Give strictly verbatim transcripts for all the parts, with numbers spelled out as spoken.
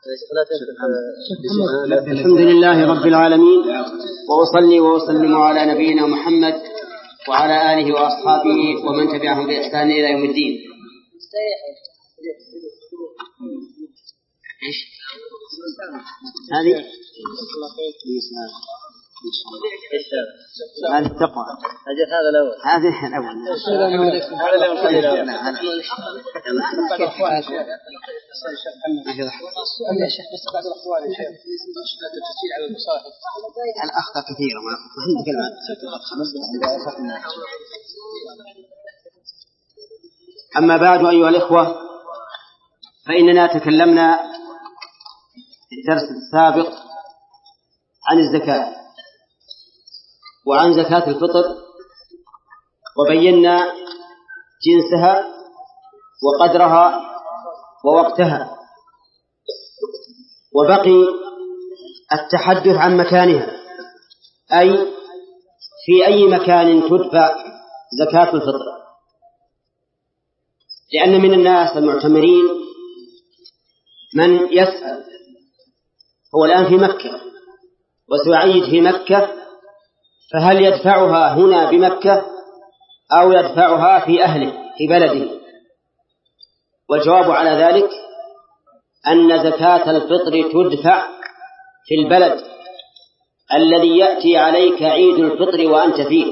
الحمد لله رب العالمين، وأصلي وأسلم على نبينا محمد وعلى آله وأصحابه ومن تبعهم بإحسان إلى يوم الدين. هذه هذه التقوى. هذا الأول. هذه الأول. هذا الأول. الأخطاء كثيرة ما عندك المعنى. أما بعد أيها الإخوة، فإننا تكلمنا في الدرس السابق عن الزكاة وعن زكاة الفطر، وبينا جنسها وقدرها ووقتها، وبقي التحدث عن مكانها، أي في أي مكان تدفع زكاة الفطر. لأن من الناس المعتمرين من يسأل، هو الآن في مكة وسيعيد في مكة، فهل يدفعها هنا بمكة أو يدفعها في أهله في بلده؟ والجواب على ذلك أن زكاة الفطر تدفع في البلد الذي يأتي عليك عيد الفطر وأنت فيه،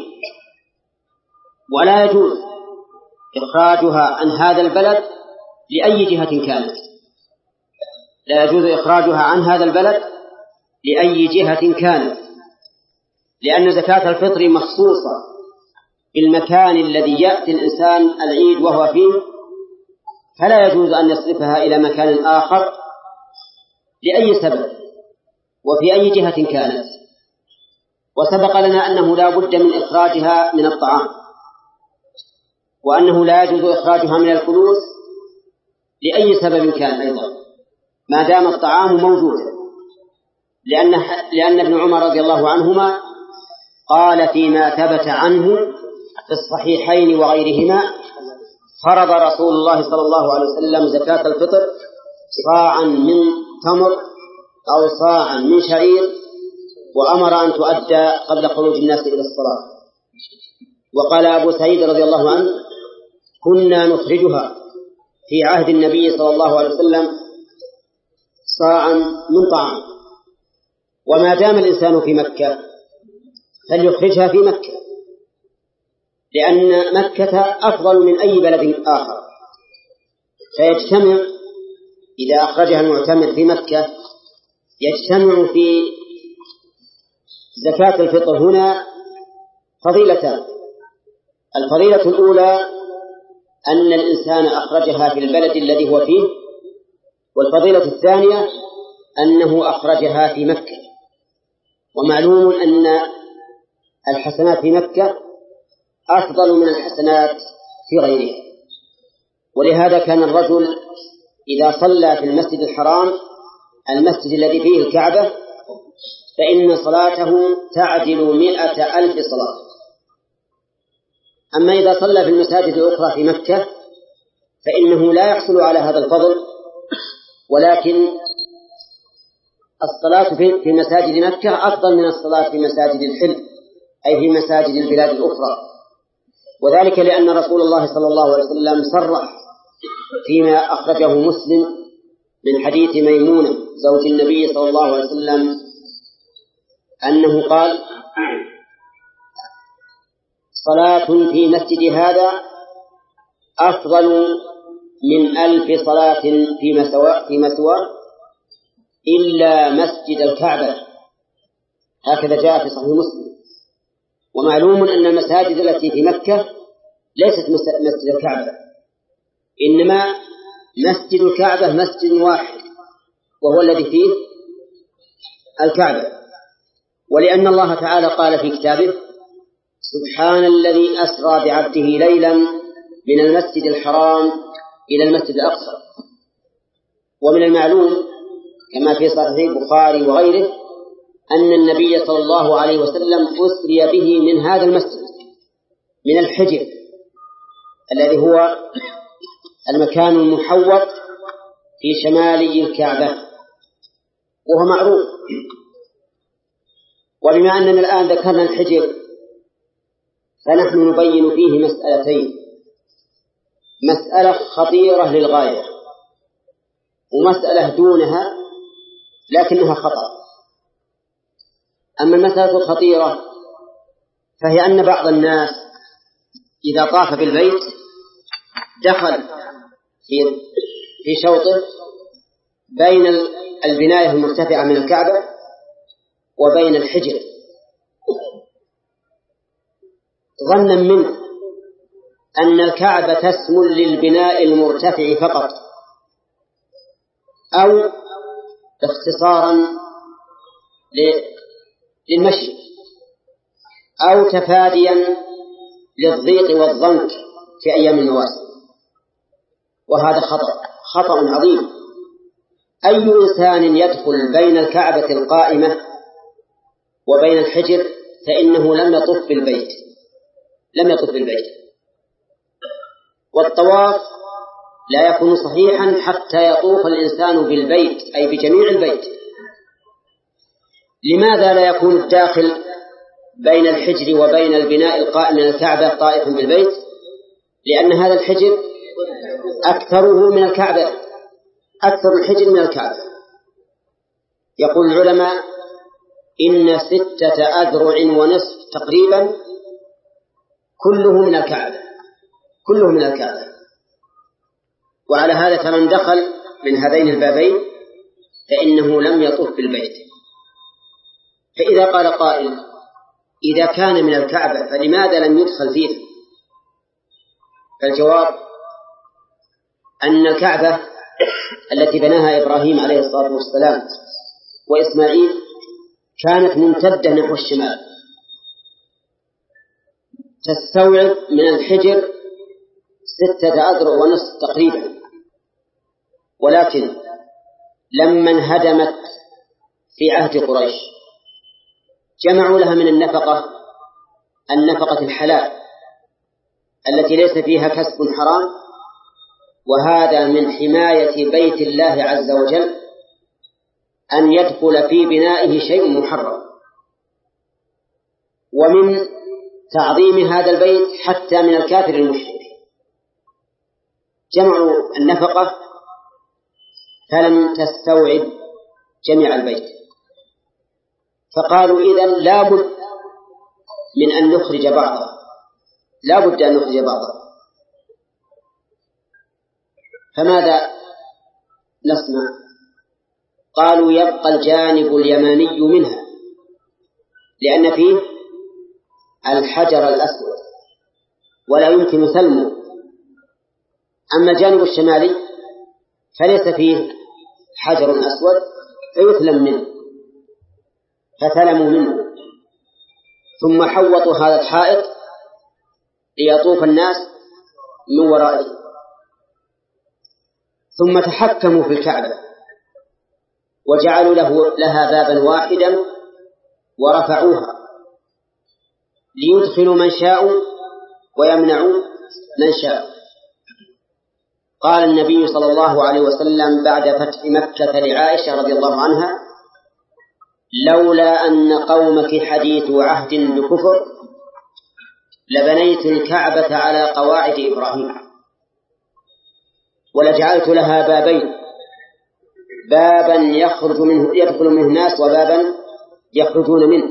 ولا يجوز إخراجها عن هذا البلد لأي جهة كانت. لا يجوز إخراجها عن هذا البلد لأي جهة كانت، لأن زكاة الفطر مخصوصة بالمكان الذي يأتي الإنسان العيد وهو فيه، فلا يجوز أن يصرفها إلى مكان آخر لأي سبب وفي أي جهة كانت. وسبق لنا أنه لا بد من إخراجها من الطعام، وأنه لا يجوز إخراجها من الفلوس لأي سبب كان أيضا ما دام الطعام موجودا، لأن, لأن ابن عمر رضي الله عنهما قال فيما ثبت عنه في الصحيحين وغيرهما: فرض رسول الله صلى الله عليه وسلم زكاة الفطر صاعا من تمر أو صاعا من شعير، وأمر أن تؤدى قبل خروج الناس إلى الصلاة. وقال أبو سعيد رضي الله عنه: كنا نخرجها في عهد النبي صلى الله عليه وسلم صاعا من طعام. وما دام الإنسان في مكة فليخرجها في مكة، لأن مكة أفضل من أي بلد آخر، فيجتمع إذا أخرجها المعتمر في مكة يجتمع في زكاة الفطر هنا فضيلتان. الفضيلة الأولى أن الإنسان أخرجها في البلد الذي هو فيه، والفضيلة الثانية أنه أخرجها في مكة. ومعلوم أن الحسنات في مكة أفضل من الحسنات في غيرها، ولهذا كان الرجل إذا صلى في المسجد الحرام المسجد الذي فيه الكعبة فإن صلاته تعدل مئة ألف صلاة. أما إذا صلى في المساجد الأخرى في مكة فإنه لا يحصل على هذا الفضل، ولكن الصلاة في مساجد مكة أفضل من الصلاة في مساجد الحل، أي في مساجد البلاد الأخرى. وذلك لأن رسول الله صلى الله عليه وسلم صرح فيما أخرجه مسلم من حديث ميمونة زوج النبي صلى الله عليه وسلم أنه قال: صلاة في مسجد هذا أفضل من ألف صلاة في مسوى في مسوى إلا مسجد الكعبة. هكذا جاء في صحيح مسلم. ومعلوم أن المساجد التي في مكة ليست مسجد الكعبة، إنما مسجد الكعبة مسجد واحد وهو الذي فيه الكعبة. ولأن الله تعالى قال في كتابه: سبحان الذي أسرى بعبده ليلا من المسجد الحرام إلى المسجد الأقصى. ومن المعلوم كما في صحيح البخاري وغيره أن النبي صلى الله عليه وسلم أسري به من هذا المسجد من الحجر الذي هو المكان المحوط في شمالي الكعبة وهو معروف. وبما أننا الآن ذكرنا الحجر فنحن نبين فيه مسألتين: مسألة خطيرة للغاية، ومسألة دونها لكنها خطر. أما المسألة الخطيرة فهي أن بعض الناس إذا طاف بالبيت دخل في في شوطه بين البناية المرتفعة من الكعبة وبين الحجر، ظنا منه أن الكعبة تسمن للبناء المرتفع فقط، أو اختصارا للمشي، أو تفاديا للضيق والضنك في أيام المواسم. وهذا خطأ خطأ عظيم. أي إنسان يدخل بين الكعبة القائمة وبين الحجر فإنه لم يطف بالبيت لم يطف بالبيت والطواف لا يكون صحيحا حتى يطوف الإنسان بالبيت، أي بجميع البيت. لماذا لا يكون الداخل بين الحجر وبين البناء القائم من الكعبة طائفا بالبيت؟ لأن هذا الحجر أكثره من الكعبة، أكثر الحجر من الكعبة. يقول العلماء إن ستة أذرع ونصف تقريبا كله من الكعبة كله من الكعبة وعلى هذا فمن دخل من هذين البابين فإنه لم يطف بالبيت. فإذا قال قائل إذا كان من الكعبة فلماذا لم يدخل فيه؟ فالجواب أن الكعبة التي بناها إبراهيم عليه الصلاة والسلام وإسماعيل كانت ممتدة نحو الشمال، تستوعب من الحجر ستة أذرع ونصف تقريبا، ولكن لما انهدمت في عهد قريش جمعوا لها من النفقة النفقة الحلال التي ليس فيها كسب حرام، وهذا من حماية بيت الله عز وجل أن يدخل في بنائه شيء محرم، ومن تعظيم هذا البيت حتى من الكافر المشرك. جمعوا النفقة فلم تستوعب جميع البيت، فقالوا إذن لا بد من أن نخرج بعضه لا بد أن نخرج بعضه فماذا نصنع؟ قالوا يبقى الجانب اليماني منها لأن فيه الحجر الأسود ولا يمكن ثلمه، أما الجانب الشمالي فليس فيه حجر أسود فيثلم منه، فثلموا منه ثم حوطوا هذا الحائط ليطوف الناس من ورائه، ثم تحكموا في الكعبة وجعلوا له لها بابا واحدا ورفعوها ليدخلوا من شاءوا ويمنعوا من شاء. قال النبي صلى الله عليه وسلم بعد فتح مكة لعائشة رضي الله عنها: لولا أن قومك حديث عهد بكفر لبنيت الكعبة على قواعد إبراهيم ولجعلت لها بابين، بابا يخرج منه يدخل منه الناس وبابا يخرجون منه،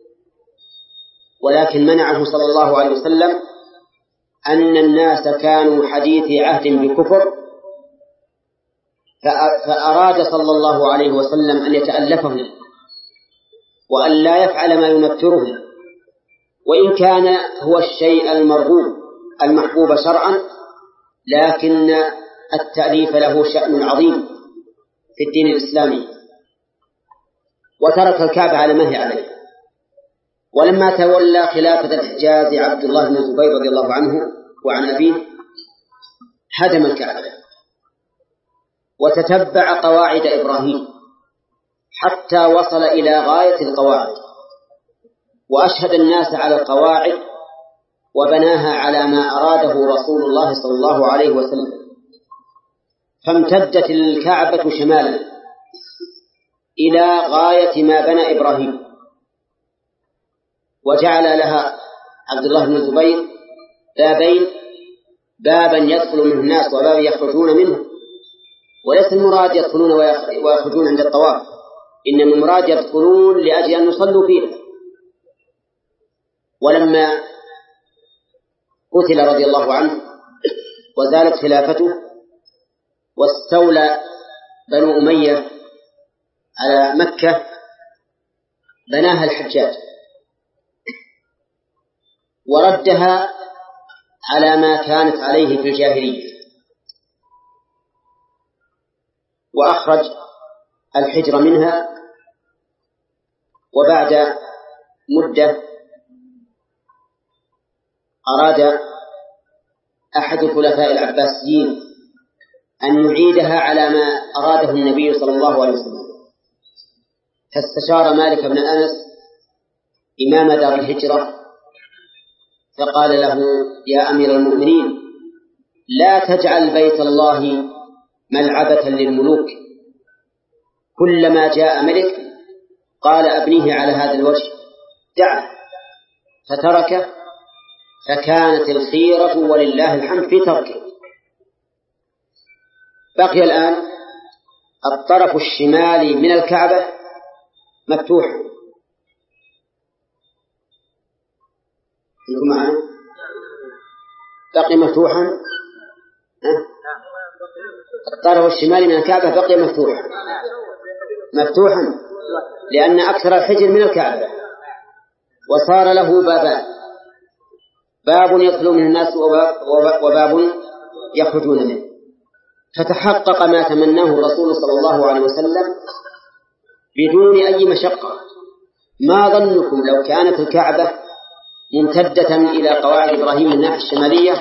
ولكن منعه صلى الله عليه وسلم أن الناس كانوا حديث عهد بكفر، فأراد صلى الله عليه وسلم أن يتألفهم وأن لا يفعل ما ينفرهم، وإن كان هو الشيء المرغوب المحبوب شرعا، لكن التأليف له شأن عظيم في الدين الإسلامي، وترك الكعبة على ما هي عليه. ولما تولى خلافة الحجاز عبد الله بن الزبير رضي الله عنه وعن أبيه هدم الكعبة وتتبع قواعد إبراهيم حتى وصل إلى غاية القواعد، وأشهد الناس على القواعد وبناها على ما أراده رسول الله صلى الله عليه وسلم، فامتدت الكعبة شمالا إلى غاية ما بنى إبراهيم، وجعل لها عبد الله بن الزبير بابين، بابا يدخل منه الناس وبابا يخرجون منه. وليس المراد يدخلون ويخرجون عند الطواف، إنما المراد يدخلون لأجل أن يصلوا فيه. ولما قتل رضي الله عنه وزالت خلافته واستولى بنو أمية على مكة بناها الحجاج وردها على ما كانت عليه في الجاهلية، وأخرج الحجر منها. وبعد مدة أراد أحد الخلفاء العباسيين أن يعيدها على ما أراده النبي صلى الله عليه وسلم، فاستشار مالك بن أنس إمام دار الهجرة فقال له: يا أمير المؤمنين، لا تجعل بيت الله ملعبة للملوك، كلما جاء ملك قال أبنيه على هذا الوجه، دعه، فتركه، فكانت الخيرة ولله الحمد في تركه. بقي الآن الطرف الشمالي من الكعبة مفتوح. انتم معنا؟ بقي مفتوحا. الطرف الشمالي من الكعبة بقي مفتوحا مفتوحا لأن أكثر الحجر من الكعبة، وصار له بابان، باب يدخل منه الناس وباب يخرجون منه. فتحقق ما تمناه الرسول صلى الله عليه وسلم بدون أي مشقة. ما ظنكم لو كانت الكعبة ممتدة إلى قواعد إبراهيم من الناحية الشمالية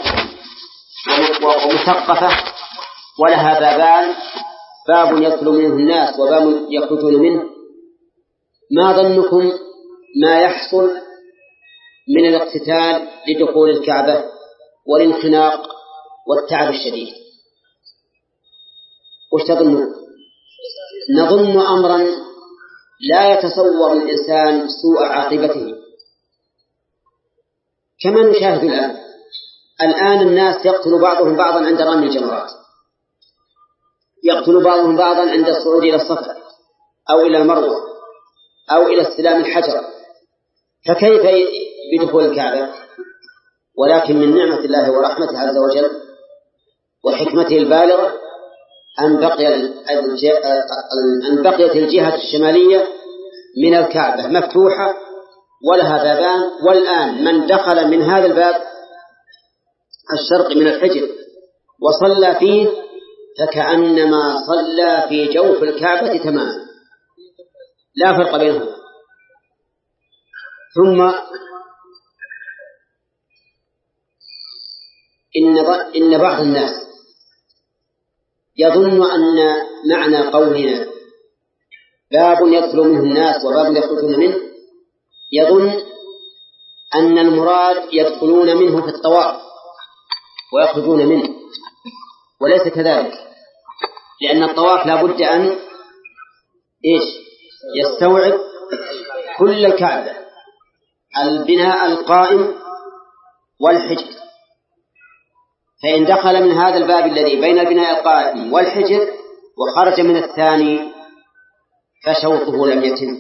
ومثقفة ولها بابان، باب يدخل منه الناس وباب يخرجون منه، ما ظنكم ما يحصل من الاقتتال لدخول الكعبة والانخناق والتعب الشديد؟ وش تظنون؟ نظن أمرا لا يتصور الإنسان سوء عاقبته، كما نشاهد الآن. الآن الناس يقتل بعضهم بعضا عند رمي الجمرات، يقتل بعضهم بعضا عند الصعود إلى الصفا أو إلى المروة أو إلى استلام الحجر، فكيف بدخول الكعبة؟ ولكن من نعمة الله ورحمته عز وجل وحكمته البالغة أن بقي أن بقيت الجهة الشمالية من الكعبة مفتوحة ولها بابان. والآن من دخل من هذا الباب الشرقي من الحجر وصلى فيه فكأنما صلى في جوف الكعبة تماما، لا فرق بينهم. ثم إن إن بعض الناس يظن أن معنى قولنا باب يدخل منه الناس وباب يخرجون منه، يظن أن المراد يدخلون منه في الطواف ويخرجون منه، وليس كذلك، لأن الطواف لا بد أن إيش يستوعب كل الكعبة، البناء القائم والحجر. فإن دخل من هذا الباب الذي بين البناء القائم والحجر وخرج من الثاني فشوطه لم يتم.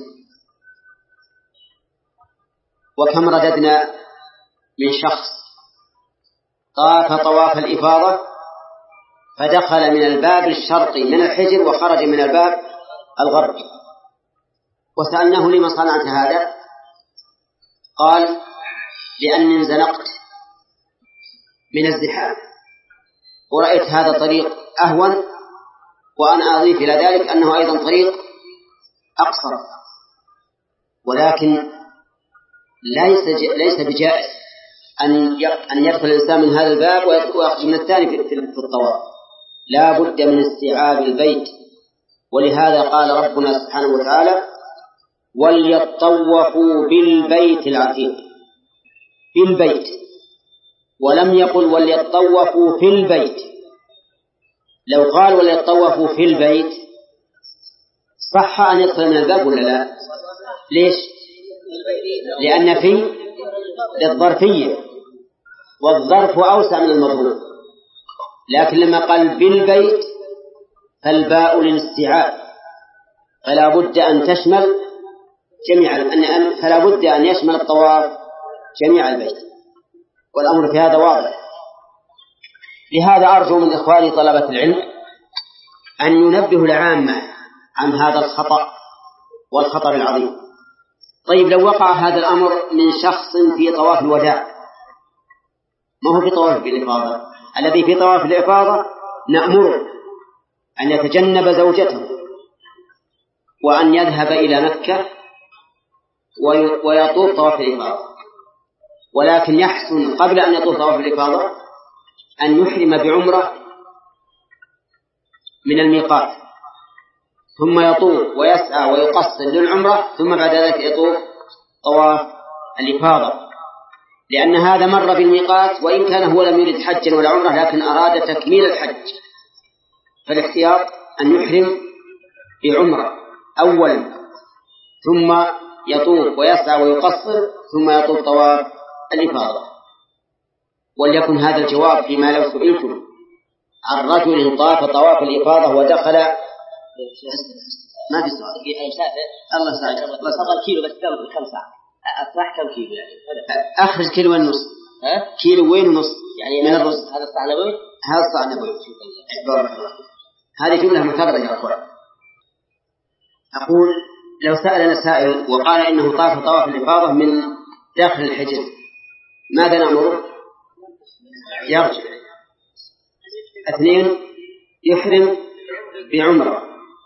وكم رددنا من شخص طاف طواف الإفاضة فدخل من الباب الشرقي من الحجر وخرج من الباب الغربي، وسألناه لما صنعت هذا؟ قال: لأني انزلقت من الزحام ورأيت هذا طريق أهون، وأنا أضيف إلى ذلك أنه أيضا طريق أقصر، ولكن ليس ليس بجائز أن أن يدخل الإنسان من هذا الباب ويخرج من الثاني في الطواف، لا بد من استيعاب البيت. ولهذا قال ربنا سبحانه وتعالى: وليطوفوا بالبيت العتيق، بالبيت، ولم يقل وليطوفوا في البيت. لو قال وليطوفوا في البيت صح أن يدخل من الباب ولا لا؟ ليش؟ لأن في للظرفية، والظرف أوسع من المضروب. لكن لما قال بالبيت فالباء للاستيعاب، فلا بد أن تشمل جميع أن فلا بد أن يشمل الطواف جميع البيت، والأمر في هذا واضح. لهذا أرجو من إخواني طلبة العلم أن ينبهوا العامة عن هذا الخطأ والخطر العظيم. طيب لو وقع هذا الأمر من شخص في طواف الوداع، ما هو في طواف الإفاضة، الذي في طواف الإفاضة نأمره أن يتجنب زوجته وأن يذهب إلى مكة ويطوف طواف الإفاضة، ولكن يحسن قبل أن يطوف طواف الإفاضة أن يحرم بعمرة من الميقات، ثم يطوف ويسعى ويقصر للعمرة، ثم بعد ذلك يطوف طواف الإفاضة، لأن هذا مر بالميقات وإن كان هو لم يرد حجا ولا عمرة لكن أراد تكميل الحج، فالاحتياط أن يحرم بعمرة أولا ثم يطوف ويسعى ويقصر ثم يطوف طواف الإفاضة. وليكن هذا الجواب فيما لو سئلتم عن رجل طاف طواف الإفاضة ودخل ما في سؤال الله ساعد الله ساعد كيلو بس كم كم ساعة أصبح كم كيلو يعني أخرج كيلو ونص ها كيلو وين ونص يعني من الرز هذا الصاع نبوي هذا الصاع نبوي. هذه جملة مكررة يا أخوان. أقول لو سألنا سائل وقال إنه طاف طواف الإفاضة من داخل الحجر ماذا نأمره؟ يرجع. اثنين يحرم بعمرة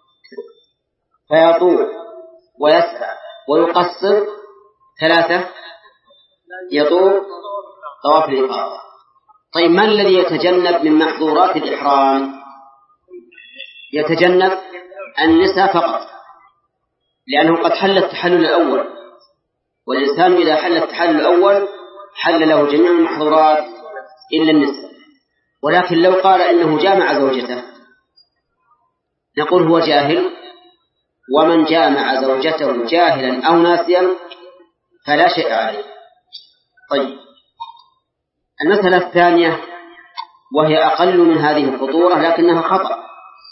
فيطوف ويسعى ويقصر. ثلاثة يطوف طواف الإفاضة. طيب ما الذي يتجنب من محظورات الإحرام؟ يتجنب النساء فقط، لأنه قد حل التحلل الأول، والإنسان إذا حل التحلل الأول حل له جميع المحظورات إلا النساء. ولكن لو قال إنه جامع زوجته نقول هو جاهل، ومن جامع زوجته جاهلا أو ناسيا فلا شيء عليه. طيب المسألة الثانية وهي أقل من هذه الخطورة لكنها خطأ.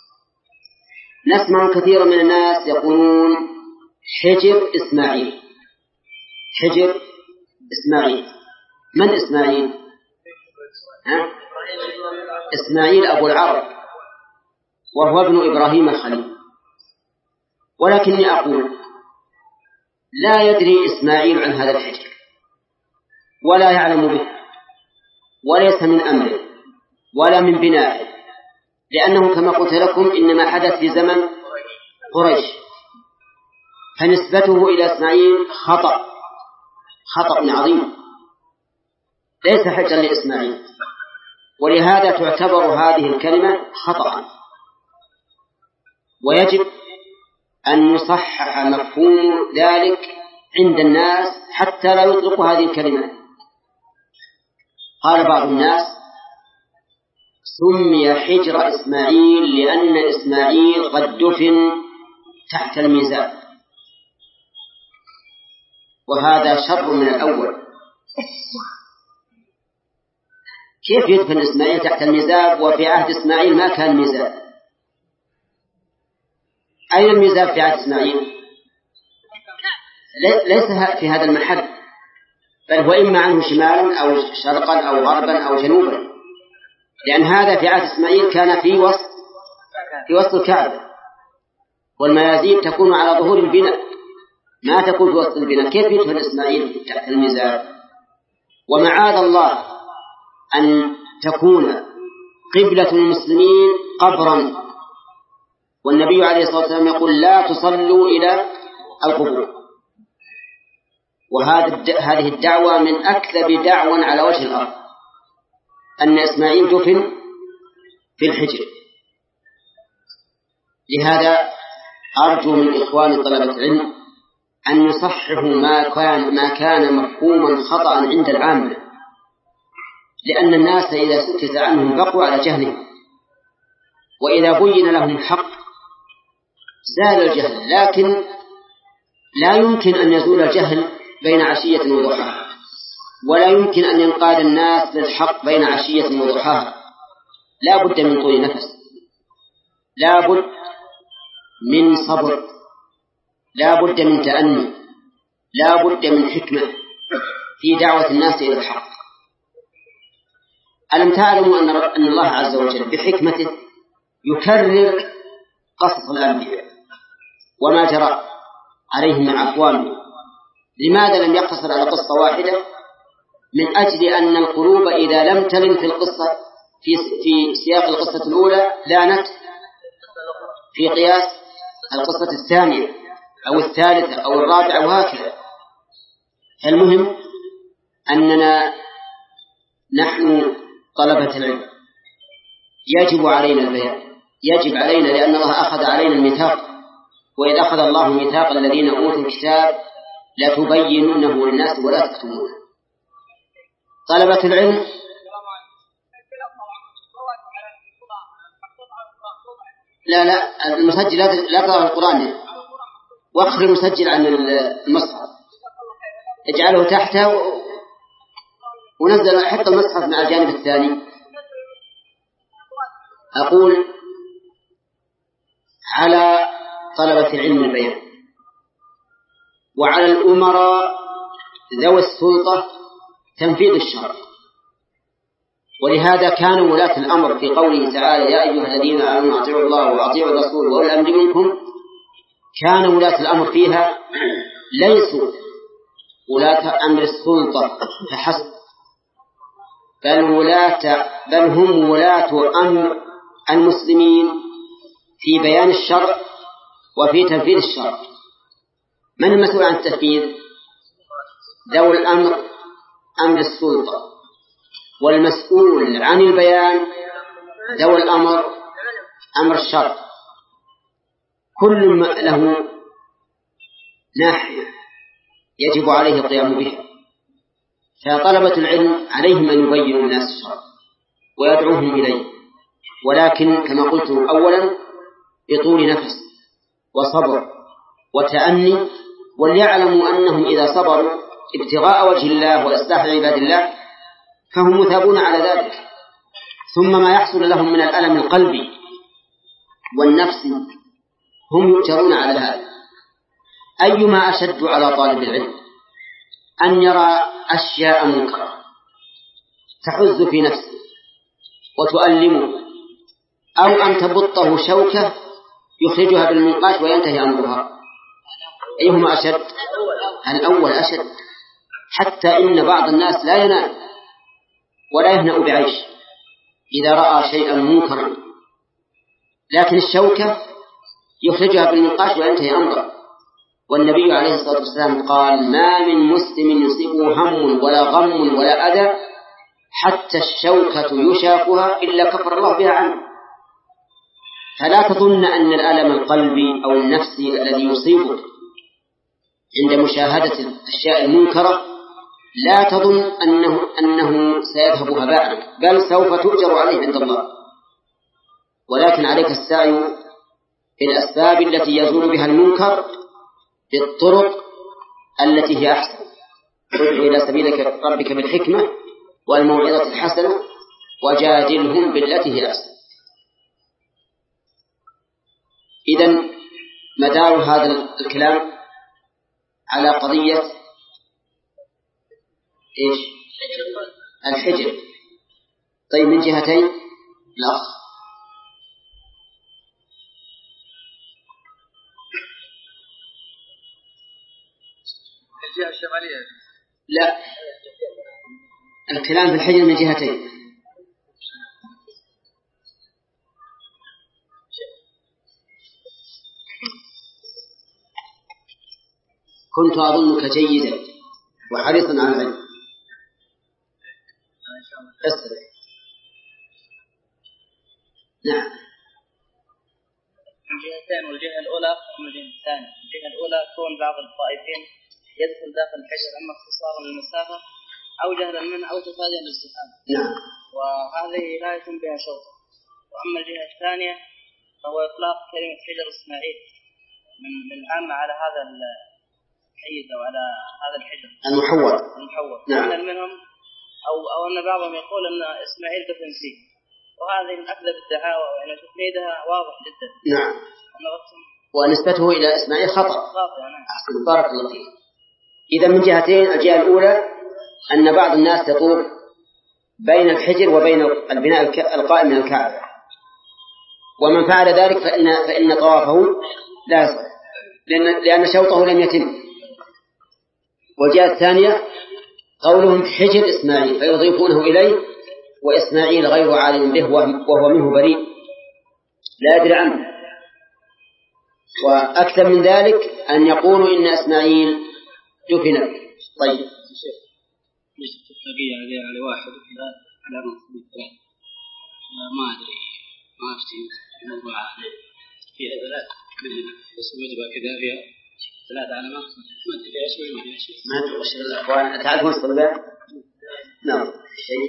نسمع كثيرا من الناس يقولون حجر إسماعيل حجر إسماعيل. من إسماعيل؟ ها؟ إسماعيل أبو العرب وهو ابن إبراهيم الخليل. ولكني أقول لا يدري إسماعيل عن هذا الحجر ولا يعلم به وليس من أمره ولا من بنائه، لأنه كما قلت لكم إنما حدث في زمن قريش، فنسبته إلى إسماعيل خطأ خطأ عظيم ليس حجرا لإسماعيل، ولهذا تعتبر هذه الكلمة خطأ. ويجب أن يصحح مفهوم ذلك عند الناس حتى لا يطلقوا هذه الكلمة. قال بعض الناس سمي حجر إسماعيل لأن إسماعيل قد دفن تحت الميزان، وهذا شر من الأول. كيف يدفن إسماعيل تحت الميزان وفي عهد إسماعيل ما كان ميزان؟ أين الميزان في عهد إسماعيل؟ ليس في هذا المحل، بل هو إما عنه شمالا أو شرقا أو غربا أو جنوبا، لأن هذا في عهد إسماعيل كان في وسط في وسط الكعبة، والميازين تكون على ظهور البناء ما تكون في وسط البناء. كيف يدفن إسماعيل تحت الميزان؟ ومعاذ الله أن تكون قبلة المسلمين قبرا، والنبي عليه الصلاة والسلام يقول لا تصلوا إلى القبور. وهذه الدعوة من أكذب دعوى على وجه الأرض، أن إسماعيل دفن في الحجر. لهذا أرجو من إخواني طلبة العلم أن يصححوا ما كان ما كان مفهوما خطأ عند العامة، لأن الناس إذا سكت عنهم بقوا على جهلهم، وإذا بين لهم الحق زال الجهل، لكن لا يمكن أن يزول الجهل بين عشية وضحاها، ولا يمكن أن ينقاد الناس للحق بين عشية وضحاها. لا بد من طول نفس، لا بد من صبر، لا بد من تأني، لا بد من حكمة في دعوة الناس إلى الحق. ألم تعلموا أن الله عز وجل بحكمته يكرر قصص الأنبياء وما جرى عليهم مع أقوامهم؟ لماذا لم يقتصر على قصة واحدة؟ من أجل أن القلوب إذا لم تلن في القصة في في سياق القصة الأولى لانت في قياس القصة الثانية أو الثالثة أو الرابعة وهكذا. المهم أننا نحن طلبة العلم يجب علينا البيان، يجب علينا، لأن الله أخذ علينا الميثاق، وإذا أخذ الله ميثاق الذين أوتوا الكتاب لتبيننه للناس ولا تكتمونه. طلبة العلم لا لا المسجل لا تقرأ القرآن، واخر المسجل عن المصحف، اجعله تحته ونزل حتى المصحف مع الجانب الثاني. أقول على طلبة العلم البيان، وعلى الأمراء ذوي السلطة تنفيذ الشرع. ولهذا كان ولاة الأمر في قوله تعالى يا أيها الذين آمنوا أطيعوا الله وأطيعوا الرسول وأولي الأمر منكم، كان ولاة الأمر فيها ليسوا ولاة أمر السلطة فحسب، بل ولاة بل هم ولاة أمر المسلمين في بيان الشرع وفي تنفيذ الشرع. من المسؤول عن التنفيذ؟ ذوي الأمر أمر السلطة، والمسؤول عن البيان ذوي الأمر أمر الشرع. كل له ناحية يجب عليه القيام بها. فطلبة العلم عليهم أن يبينوا الناس الشرع ويدعوهم إليه، ولكن كما قلت أولا بطول نفس وصبر وتأني، وليعلموا أنهم إذا صبروا ابتغاء وجه الله وإصلاح عباد الله فهم مثابون على ذلك. ثم ما يحصل لهم من الألم القلبي والنفسي هم يؤجرون على هذا. أيما أشد على طالب العلم أن يرى أشياء منكرة تحز في نفسه وتؤلمه، أو أن تبطه شوكة يخرجها بالمنقاش وينتهي أمرها؟ أيهما أشد؟ الأول أشد، حتى إن بعض الناس لا ينام ولا يهنأ بعيش إذا رأى شيئا منكرا، لكن الشوكة يخرجها بالمنقاش وينتهي أمره. والنبي عليه الصلاة والسلام قال ما من مسلم يصيبه هم ولا غم ولا أذى حتى الشوكة يشاقها إلا كفر الله بها عنه. فلا تظن أن الألم القلبي أو النفسي الذي يصيبك عند مشاهدة الأشياء المنكرة لا تظن أنه, أنه سيذهب هباء، بل سوف تؤجر عليه عند الله. ولكن عليك السعي في الأسباب التي يزول بها المنكر بالطرق التي هي أحسن. ادع إلى سبيل ربك بالحكمة والموعظة الحسنة وجادلهم بالتي هي أحسن. إذن مدار هذا الكلام على قضية إيش؟ الحجر. طيب من جهتين الأخ. الجهة الشمالية. لا، الكلام في الحجر من جهتين. كنت أظنك جيدا وحريصا على العلم. أسرع. نعم. الجهتين، والجهة الأولى أكثر من الجهة الثانية. الجهة الأولى كون بعض الطائفين يدخل داخل الحجر إما اختصارا للمسافة أو جهلا منه أو تفاديا للاستفهام. نعم. وهذه لا يتم بها شوط. وأما الجهة الثانية فهو إطلاق كلمة حجر إسماعيل من من العامة على هذا الحيز أو على هذا الحجر المحور المحور نعم. منهم أو أو أن بعضهم يقول أن إسماعيل دفن فيه، وهذه من أكذب الدعاوى وأن تفنيدها واضح جدا. نعم. ونسبته إلى إسماعيل خطأ. أحسن بارك الله فيك. إذا من جهتين، الجهة الأولى أن بعض الناس يطوف بين الحجر وبين البناء القائم من الكعبة، ومن فعل ذلك فإن فإن طوافه لا يصح لأن لأن شوطه لم يتم. والجهة الثانية قولهم حجر إسماعيل فيضيفونه إليه، وإسماعيل غير عالم به وهو منه بريء لا يدري عنه. وأكثر من ذلك أن يقولوا إن إسماعيل دفن. طيب التقية هذه على واحد وكذا على ثلاث ما أدري ما أفتي الموضوع فيها ثلاث يسوي تبقى كذا فيها ثلاث علامات ما أدري فيها شيء ما فيها شيء ما أدري وش الأخوان تعرفون الصلبان؟ نعم شيء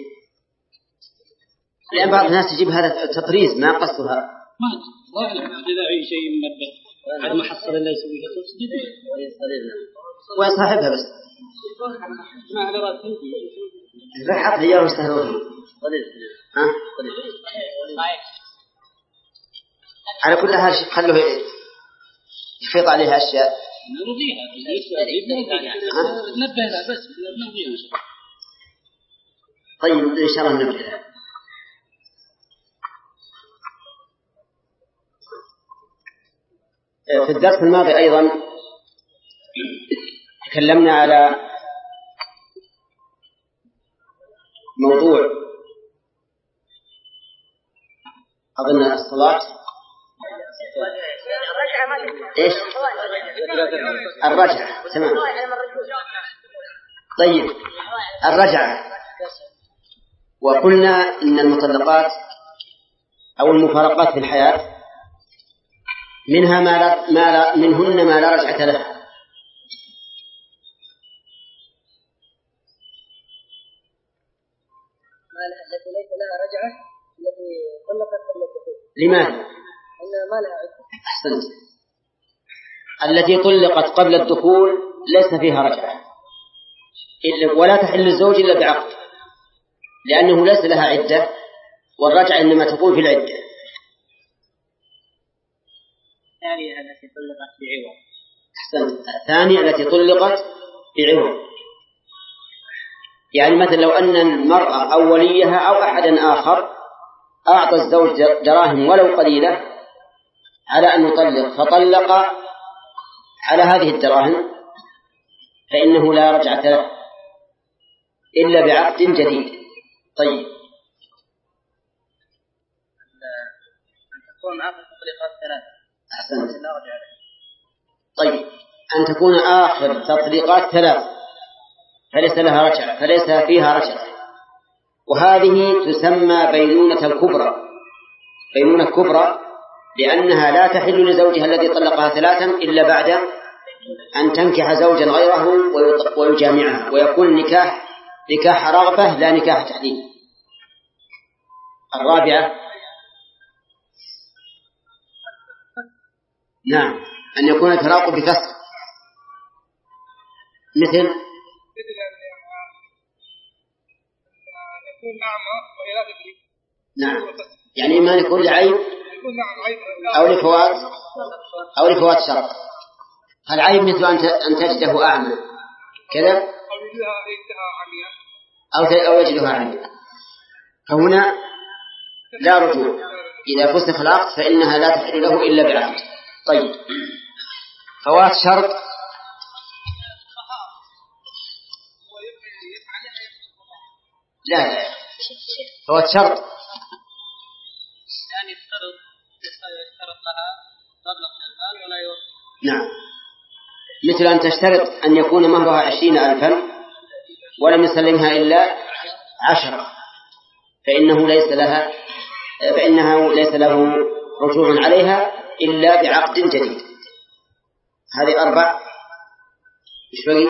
لأن بعض الناس تجيب هذا تطريز ما قصدها ما أدري لا أعلم إذا أي شيء منبه بعد ما حصل الله يسوي له تصديق وين صاحبها بس ما على رأسي لا حق هي واستهلوه ها على كل حال خلوه يفيض عليها أشياء نرضيها نبه لها بس نرضيها. طيب إن شاء الله نبه. في الدرس الماضي أيضا تكلمنا على موضوع أظن الصلاة إيش الرجعة تمام. طيب الرجعة، وقلنا إن المطلقات أو المفارقات في الحياة منها ما لا ما لا منهن ما لا رجعة لها. التي ليس لها رجعة التي طلقت قبل الدخول. لماذا؟ أنها ما لها عدة. أحسنت. التي طلقت قبل الدخول ليس فيها رجعة ولا تحل الزوج إلا بعقد، لأنه ليس لها عدة، والرجعة إنما تكون في العدة. الثانية التي طلقت بعوض. أحسنت. الثانية التي طلقت بعوض، يعني مثلا لو أن المرأة أو وليها أو أحدا آخر أعطى الزوج دراهم ولو قليلة على أن يطلق فطلق على هذه الدراهم فإنه لا رجعة له إلا بعقد جديد. طيب أن تكون آخر تطليقات ثلاثة. أحسنت. طيب أن تكون آخر تطليقات ثلاثة فليس لها رجعة، فليس فيها رجعة، وهذه تسمى بينونة الكبرى، بينونة كبرى، لأنها لا تحل لزوجها الذي طلقها ثلاثا إلا بعد أن تنكح زوجا غيره ويجامعها، ويكون نكاح نكاح رغبة لا نكاح تحليل. الرابعة نعم أن يكون الفراق بكسر، مثل نعم يعني ما يكون لعيب أو لفوات أو لفوات شرط. العيب مثل أن تجده أعمى كذا أو يجدها عمياء، فهنا لا رجوع. إذا فسخ العقد فإنها لا تحل له إلا بعقد. طيب فوات شرط لا لا فوات شرط يعني يفترض يشترط لها مبلغ من المال ولا يوفي. نعم مثل أن تشترط أن يكون مهرها عشرين ألفا ولم يسلمها إلا عشرة فإنه ليس لها فإنه ليس له رجوع عليها إلا بعقد جديد. هذه أربع شوي.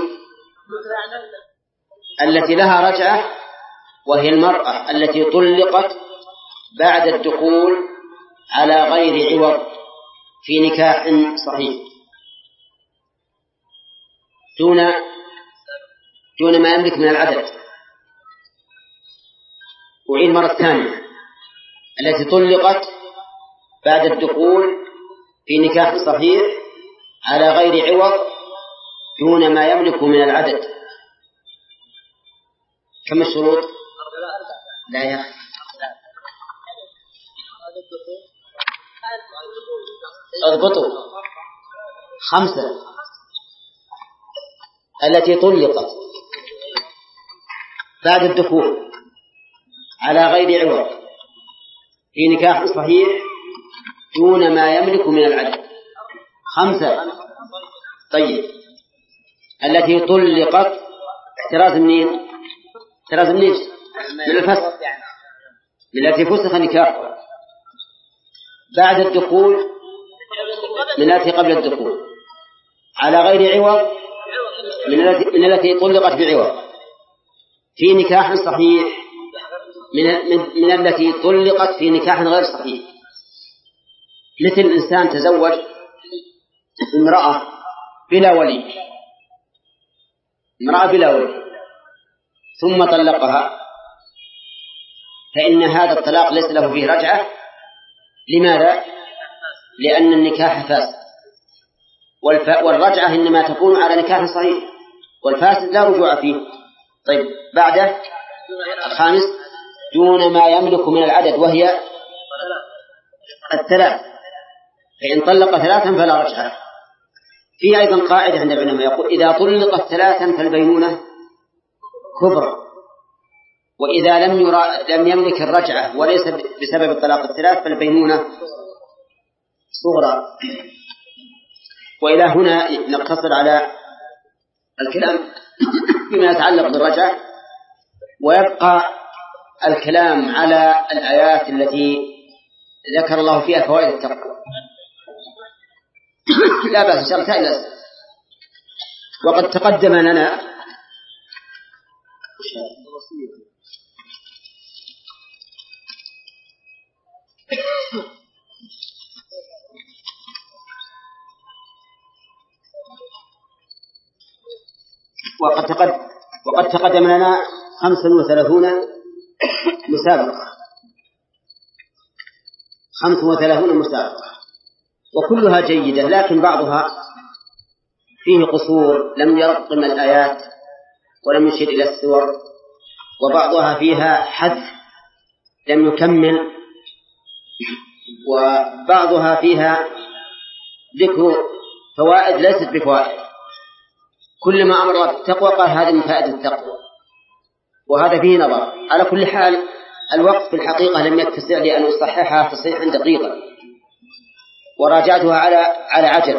التي لها رجعة وهي المرأة التي طلقت بعد الدخول على غير عوض في نكاح صحيح، دون دون ما يملك من العدد. وعين مرة ثانية التي طلقت بعد الدخول في نكاح صحيح على غير عوض دون ما يملك من العدد. كم الشروط؟ لا يا أخي اضبطوا خمسة. التي طلقت بعد الدخول على غير عوض في نكاح صحيح دون ما يملك من العدد. خمسة. طيب التي طلقت احتراز منين؟ احتراز منين؟ من الفسخ، من التي فسخ نكاحها بعد الدخول، من التي قبل الدخول على غير عوض، من التي من التي طلقت بعوض في نكاح صحيح، من من, من التي طلقت في نكاح غير صحيح. مثل إنسان تزوج امرأة بلا ولي، امرأة بلا ولي ثم طلقها، فإن هذا الطلاق ليس له فيه رجعة. لماذا؟ لأن النكاح فاسد، والرجعة إنما تكون على نكاح صحيح، والفاسد لا رجوع فيه. طيب بعده الخامس دون ما يملك من العدد، وهي الثلاث، فإن طلق ثلاثا فلا رجعة. في أيضا قاعدة عند العلماء يقول إذا طلقت ثلاثا فالبينونة كبرى، وإذا لم يرى لم يملك الرجعة وليس بسبب الطلاق الثلاث فالبينونة صغرى. وإلى هنا نقتصر على الكلام فيما يتعلق بالرجعة، ويبقى الكلام على الآيات التي ذكر الله فيها فوائد التقوى. لا بأس شرطا إلا وقد تقدم لنا وقد تقدم وقد تقدم لنا خمسة وثلاثون مسابقة خمسة وثلاثون مسابقة وكلها جيدة، لكن بعضها فيه قصور، لم يرقم الآيات ولم يشير إلى السور، وبعضها فيها حذف لم يكمل، وبعضها فيها ذكر فوائد ليست بفوائد. كل ما أمر بالتقوى قال هذا من فائدة التقوى، وهذا فيه نظر. على كل حال الوقت في الحقيقة لم يتسع لي أن أصححها تصحيحا دقيقا، وراجعتها على على عجل،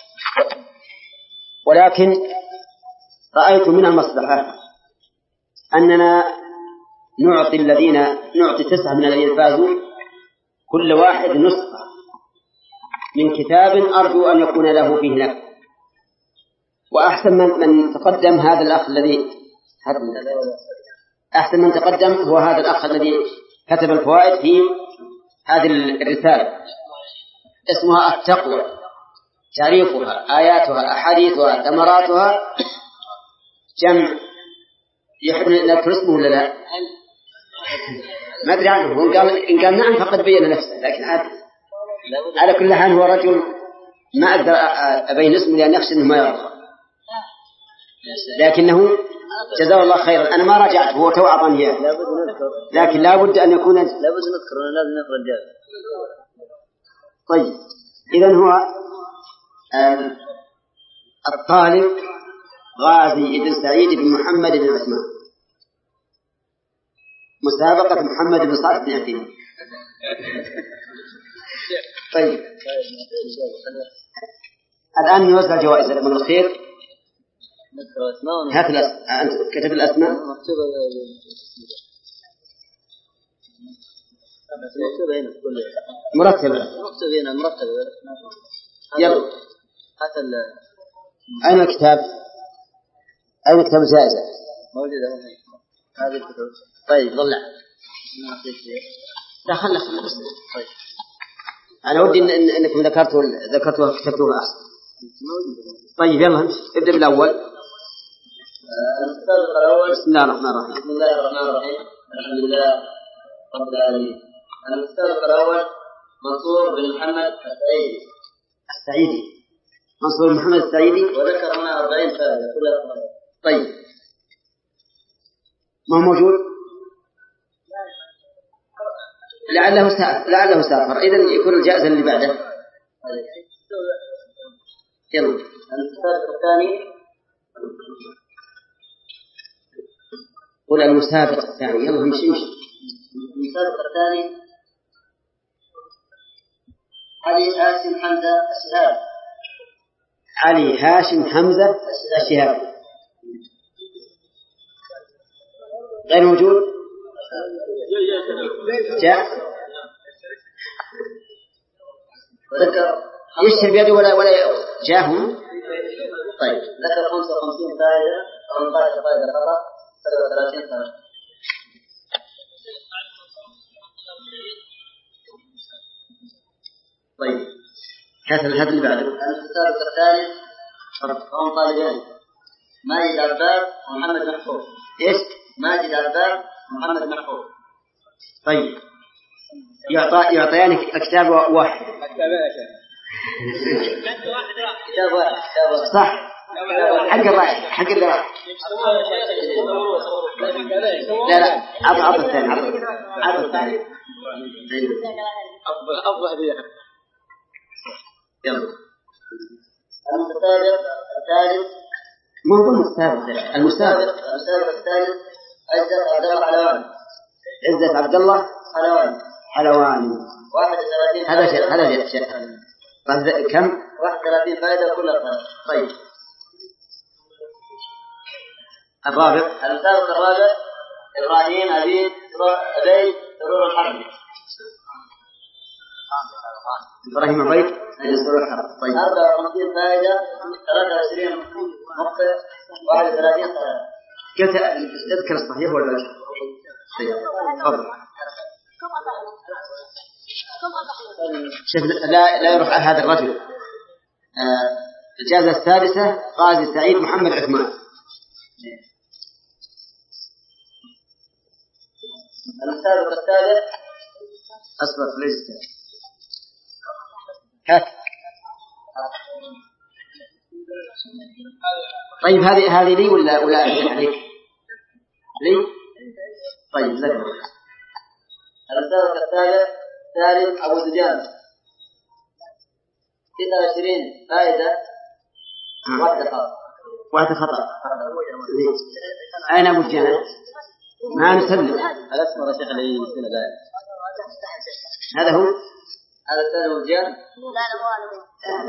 ولكن رأيت من المصلحة أننا نعطي الذين نعطي تسعة من الذين فازوا كل واحد نسخة من كتاب أرجو أن يكون له فيه نفع. وأحسن من, من تقدم هذا الأخ الذي أحسن من تقدم هو هذا الأخ الذي كتب الفوائد في هذه الرسالة، اسمها التقوى، تعريفها، آياتها، أحاديثها، ثمراتها، جمع. يحب أن ترسمه ولا لا؟ ما أدري عنه، إن قال إن قال نعم فقد بين نفسه، لكن عاد على كل حال هو رجل ما أقدر أبين اسمه لأن يخشى أنه ما يرضى، لكنه جزاه الله خيرا. أنا ما راجعت، هو تو أعطاني إياه، لكن لا بد أن يكون لا بد نذكر أنا لازم نقرأ الجواب. طيب إذن هو آه الطالب غازي بن سعيد بن محمد بن عثمان، مسابقة محمد بن صالح بن عثمان. طيب الآن نوزع جوائز من الخير. هات الأسماء، أنت كتب الأسماء مرتبة مرتبة مرتبة. يلا هات ال أين الكتاب؟ أين كتاب الجائزة؟ موجودة هذه الكتب. طيب طلع لا خلنا خلنا بس. طيب أنا ودي إن إنكم ذكرتوا ذكرتوا كتبتوها أحسن. طيب يلا ابدأ بالأول. السابق الأول. بسم الله الرحمن الرحيم. بسم الله الرحمن الرحيم. الحمد لله رب العالمين. السابق الأول منصور بن محمد السعيدي. السعيدي منصور بن محمد السعيدي. وذكر هنا أربعين فائدة كلها. طيب ما هو موجود؟ لعله سافر لعله سافر إذن يكون الجائزة اللي بعده. يلا السابق الثاني. قول المسابق الثاني. يلا مش مش المسابق الثاني علي هاشم حمزة الشهاب. علي هاشم حمزة الشهاب غير موجود. جاء يشتري بيده ولا ولا جاهم. طيب ذكر خمسة وخمسين فائدة أو ثمانية عشر فائدة خطأ سبعة وثلاثين سنة. طيب هذا هذا اللي بعده. السابق الثالث هم طالبين ماجد عباد ومحمد محفوظ. إيش؟ ماجد عباد ومحمد محفوظ. طيب يعطى يعطيانك كتاب واحد. كتاب واحد. كتاب واحد. صح. حق الرأي حق الرأي. لا لا عط عط الثاني عط عط الثاني. أفضل أفضل هدية. يلا. المسابق الثالث. مو هو المسابق المسابق المسابق الثالث عزة عبد الله حلواني. عزة عبد الله حلواني. حلواني. واحد وثلاثين. هذا شيء هذا شيء. طيب كم؟ واحد وثلاثين فائدة كلها فائدة. طيب الرابع. المسابق الرابع إبراهيم عبيد عبيد سرور الحربي. إبراهيم عبيد سرور الحربي. طيب أربعة وخمسين فائدة ثلاثة وعشرين مخطئ واحد وثلاثين فائدة. قلت اذكر الصحيح والباقي. طيب تفضل. شوف لا لا يروح على هذا الرجل. آه الجائزة السادسة قاضي سعيد محمد عثمان. المسابق السابع أصبر ليس هات. طيب هذه هذه لي ولا ولا عليك؟ لي. طيب ذكر. المسابق السابع ثالث أبو دجان ستة وعشرين فائدة واحدة خطأ. واحدة خطأ. أين أبو دجان؟ ما نسلم. هذا اسمه رشيق اللي يسلم ذلك. هذا هو. هذا الثاني أبو دجان. لا لا مو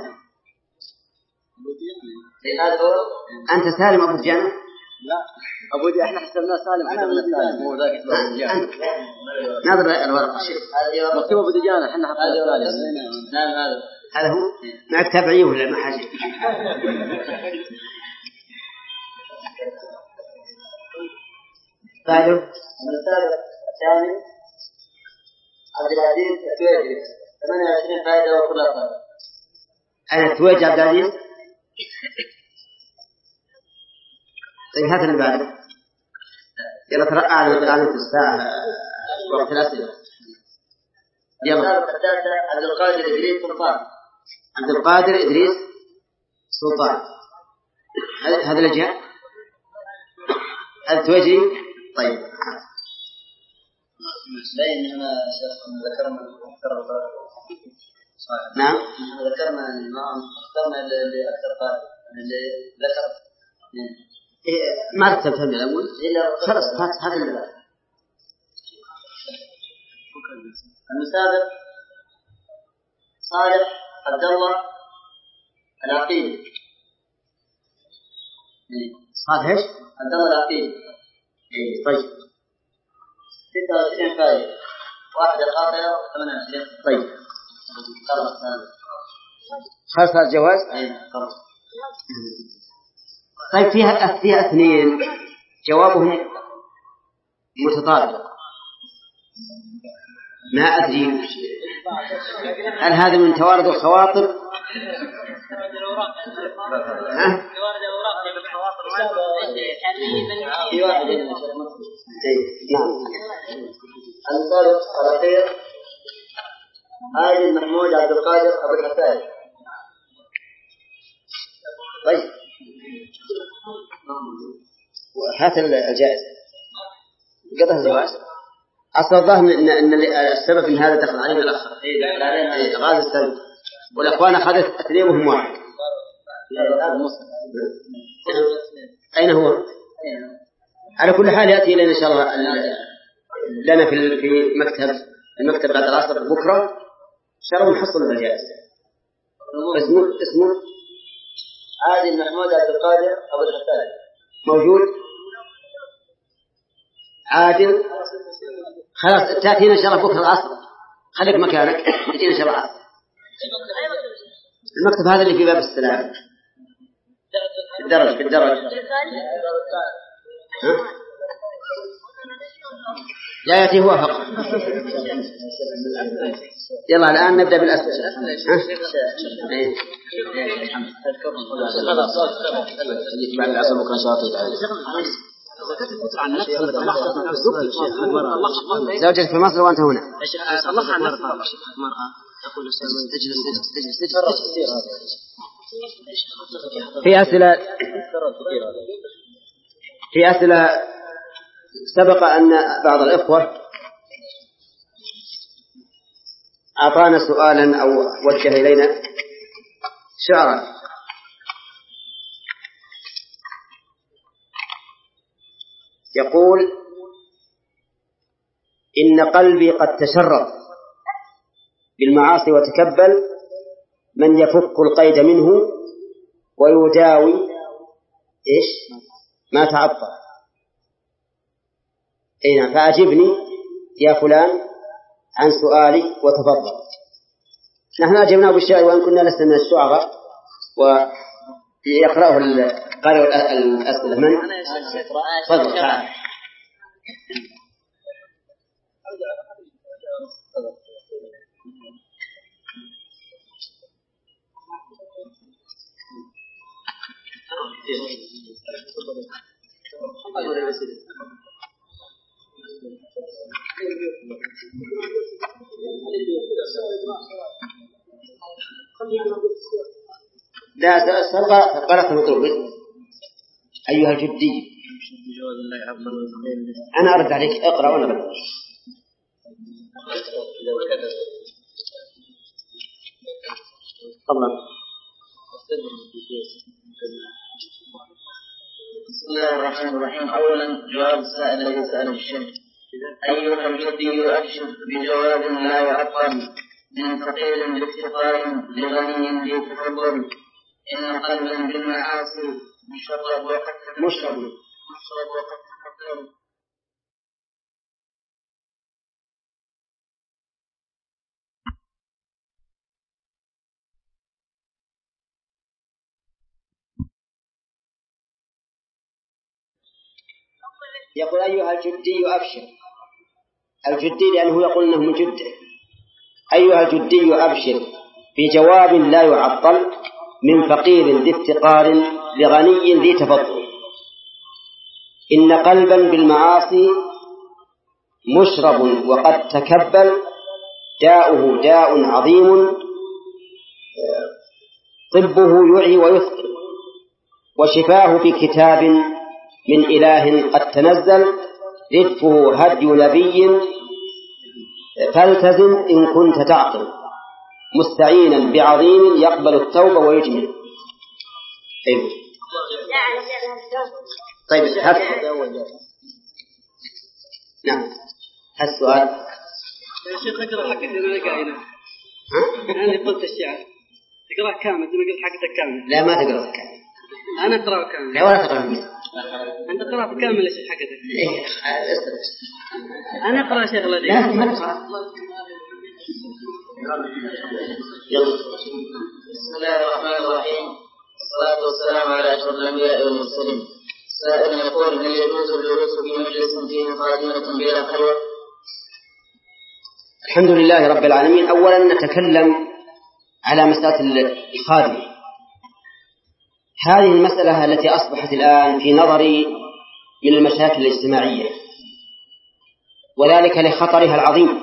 هذا هو. أنت سالم أبو دجان؟ لا أبو دجان إحنا حسبناه سالم. أنا أبو دجان مو ذاك اسمه أبو دجان. نظر الورقة شيء. مكتوب أبو دجان إحنا حسبناه سالم. نعم هذا. هذا هو. معك تابعيه ولا ما حاجة؟ بعده. المسابق الثاني عبد العزيز التويجي ثمانية وعشرين فائدة وكلها فائدة. أنا التويجي عبد العزيز. طيب هذا اللي بعده. يلا ترى أعلن أعلن في الساعة وقت الأسئلة. يلا. المسابق الثالثة عبد القادر إدريس سلطان. عبد القادر إدريس سلطان. هذا اللي جاء. هذا التويجي. طيب بين هنا ذكرنا ذكرنا نعم ذكرنا الإمام ذكرنا اللي أكثر قال اللي ذكر ما كتبت هذا الأول خلاص هات هات المسابق صالح عبد الله العقيل. صالح ايش؟ عبد الله العقيل. طيب ستة وعشرين فائدة واحدة خاطئة وثمانية وعشرين. طيب خلاص خلاص هذا الجواز. خلاص. طيب فيها فيها اثنين جوابهم متطابق ما أدري هل هذا من توارد الخواطر؟ ها؟ في واحد نعم. السابق الأخير عادل محمود عبد القادر أبو الحسين. طيب هات الجائزة قطع الزواج. أصل الظاهر إن إن السبب إن هذا دخل عليه الأخ غاز السبب والأخوان أخذت اثنين وهم واحد. أين هو؟ على كل حال يأتي لنا إن شاء الله لنا في في مكتب المكتب بعد العصر بكرة إن شاء الله نحصل الجائزة. اسمه اسمه عادل محمود عبد القادر أبو الحسين. موجود عادل. خلاص تأتينا إن شاء الله بكرة العصر. خليك مكانك تأتينا إن شاء الله العصر. المكتب هذا اللي في باب السلام في الدرج في الدرج. لا يأتي هو فقط. يلا الآن نبدأ بالأسئلة. بعد العصر بكرة شاطئ. زوجتك في مصر وأنت هنا. في أسئلة في أسئلة سبق أن بعض الإخوة أعطانا سؤالا أو وجه إلينا شعرا. يقول إن قلبي قد تشرب بالمعاصي وتكبل، من يفك القيد منه ويداوي إيش ما تعطل. إيه فأجبني يا فلان عن سؤالي وتفضل. نحن أجبناه بالشعر وإن كنا لسنا من الشعراء. ويقرأه القارئ الأسئلة من؟ تفضل تعال. لا سبق قرأت مطلوب أيها الجدي. أنا أرد عليك اقرأ وأنا أرد. طبعا. بسم الله الرحمن الرحيم. أولا جواب السائل الذي سأله الشيخ: أيها الجدي أبشر بجواب لا يعطل من فقير بافتقار لغني ذي تفضل، إن قلبا بالمعاصي مشرب وقد مشرب مشرب وقد تفضل. يقول أيها الجدي أبشر. الجدي لأنه يقول أنه من جده. أيها الجدي أبشر بجواب لا يعطل من فقير ذي افتقار لغني ذي تفضل، إن قلبا بالمعاصي مشرب وقد تكبل، داؤه داء عظيم طبه يعي ويثقل، وشفاه في كتاب من إله قد تنزل، ردفه هدي نبي فالتزم إن كنت تعقل، مستعينا بعظيم يقبل التوبة ويجمل. طيب طيب هات نعم هالسؤال يا شيخ اقرأ حقك أنا قايله. أنا قلت الشعر تقرأ كامل. أنا قلت حقك كامل. لا ما تقرأ كامل. أنا أقرأ كامل. لا ولا تقرأ كامل. أنت قرأت كامل يا شيخ حقك. إيه أنا أقرأ شيخ الذي. لا ما تقرأ. بسم الله الرحمن الرحيم. الصلاة والسلام على أشرف الأنبياء والمرسلين. سائل يقول: هل يجوز الجلوس في مجلس فيه خادمة بلا خلوة؟ الحمد لله رب العالمين. أولا نتكلم على مسألة الخادم. هذه المسألة التي أصبحت الآن في نظري من المشاكل الاجتماعية، وذلك لخطرها العظيم.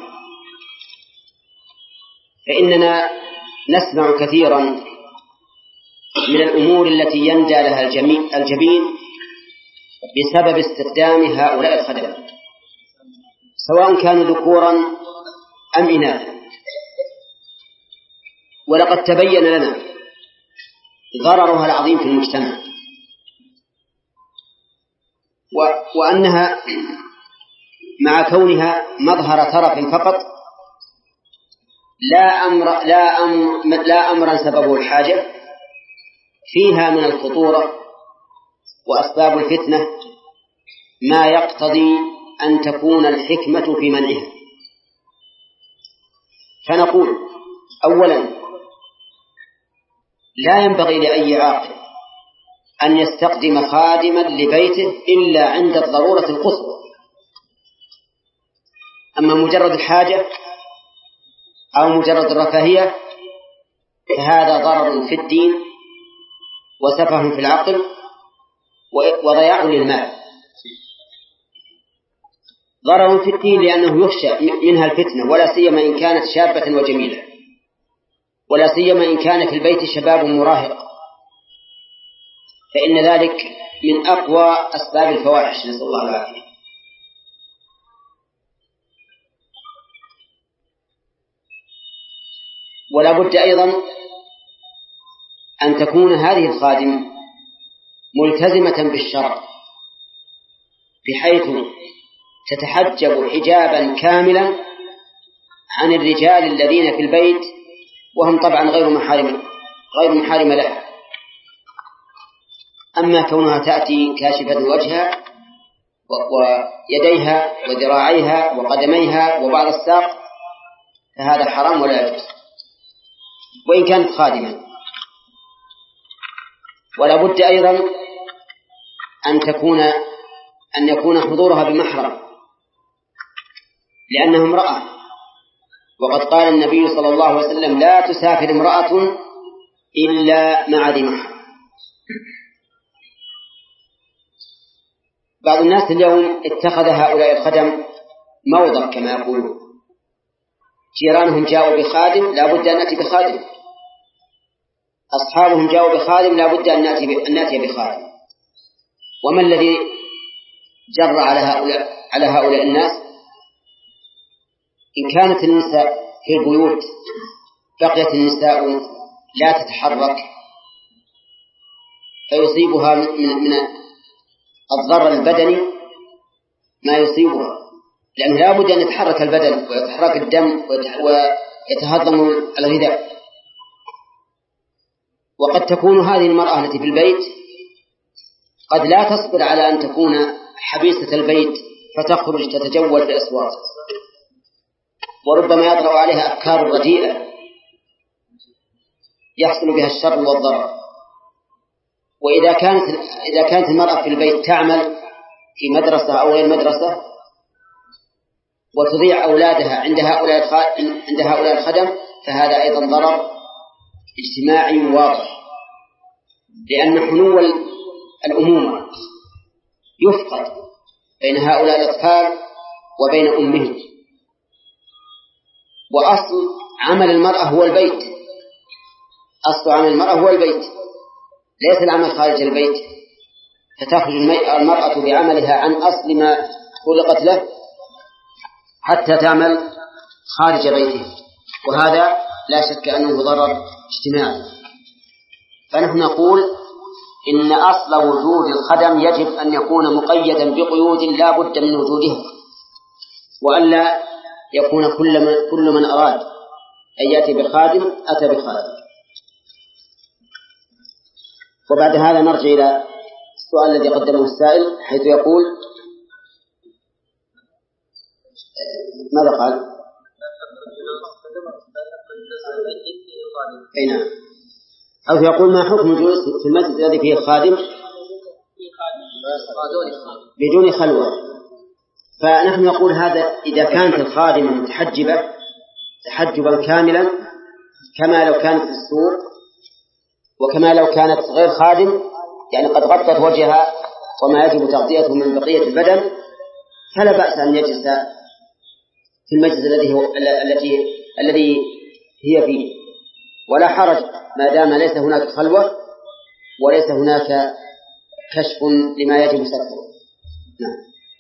فإننا نسمع كثيرا من الأمور التي يندى لها الجبين بسبب استخدام هؤلاء الخدم، سواء كانوا ذكورا أم إناثا. ولقد تبين لنا ضررها العظيم في المجتمع، وأنها مع كونها مظهر ترف فقط لا أمر لا أمر لا أمرا سببه الحاجة، فيها من الخطورة وأسباب الفتنة ما يقتضي أن تكون الحكمة في منعها. فنقول أولا: لا ينبغي لأي عاقل أن يستخدم خادما لبيته إلا عند الضرورة القصوى. أما مجرد الحاجة أو مجرد الرفاهية فهذا ضرر في الدين وسفه في العقل وضياع للمال. ضرر في الدين لأنه يخشى منها الفتنة، ولا سيما إن كانت شابة وجميلة، ولا سيما إن كان في البيت شباب مراهق، فإن ذلك من أقوى أسباب الفواحش، نسأل الله العافية. ولا بد أيضا أن تكون هذه الخادمة ملتزمة بالشرع، بحيث تتحجب حجابا كاملا عن الرجال الذين في البيت وهم طبعا غير محارم غير محارم لها. أما كونها تأتي كاشفة وجهها ويديها وذراعيها وقدميها وبعض الساق فهذا حرام ولا يجوز، وإن كانت خادمة. ولا بد أيضا أن تكون أن يكون حضورها بمحرم، لأنها امرأة، وقد قال النبي صلى الله عليه وسلم: لا تسافر امرأة إلا مع ذي محرم. بعض الناس اليوم اتخذ هؤلاء الخدم موضع كما يقولون، جيرانهم جاءوا بخادم لا بد أن نأتي بخادم، أصحابهم جاءوا بخادم لا بد أن نأتي بخادم. وما الذي جر على هؤلاء على هؤلاء الناس؟ إن كانت النساء في البيوت بقيت النساء لا تتحرك فيصيبها من الضرر البدني ما يصيبها، لأنه لا بد أن يتحرك البدن ويتحرك الدم ويتهضم الغذاء. وقد تكون هذه المرأة التي في البيت قد لا تصبر على أن تكون حبيسة البيت فتخرج تتجول في الأسواق، وربما يطرأ عليها أفكار رديئة يحصل بها الشر والضرر. وإذا كانت إذا كانت المرأة في البيت تعمل في مدرسة أو غير مدرسة وتضيع أولادها عند هؤلاء عند هؤلاء الخدم فهذا أيضا ضرر اجتماعي واضح، لأن حنو الأمومة يفقد بين هؤلاء الأطفال وبين أمهم. وأصل عمل المرأة هو البيت، أصل عمل المرأة هو البيت ليس العمل خارج البيت، فتخرج المرأة بعملها عن أصل ما خلقت له حتى تعمل خارج بيته، وهذا لا شك أنه ضرر اجتماعي. فنحن نقول إن أصل وجود الخدم يجب أن يكون مقيدا بقيود لا بد من وجودها، وألا يكون كل من, كل من أراد أن يأتي بخادم أتى بخادم. وبعد هذا نرجع إلى السؤال الذي قدمه السائل، حيث يقول ماذا قال؟ أي نعم. أو يقول ما حكم الجلوس في المسجد الذي فيه الخادم بدون خلوة؟ فنحن نقول هذا إذا كانت الخادمة متحجبة تحجبا كاملا كما لو كانت في السوق، وكما لو كانت غير خادم يعني قد غطت وجهها وما يجب تغطيته من بقية البدن، فلا بأس أن يجلس في المجلس الذي هو التي الذي هي فيه، ولا حرج ما دام ليس هناك خلوة وليس هناك كشف لما يجب ستره. نعم.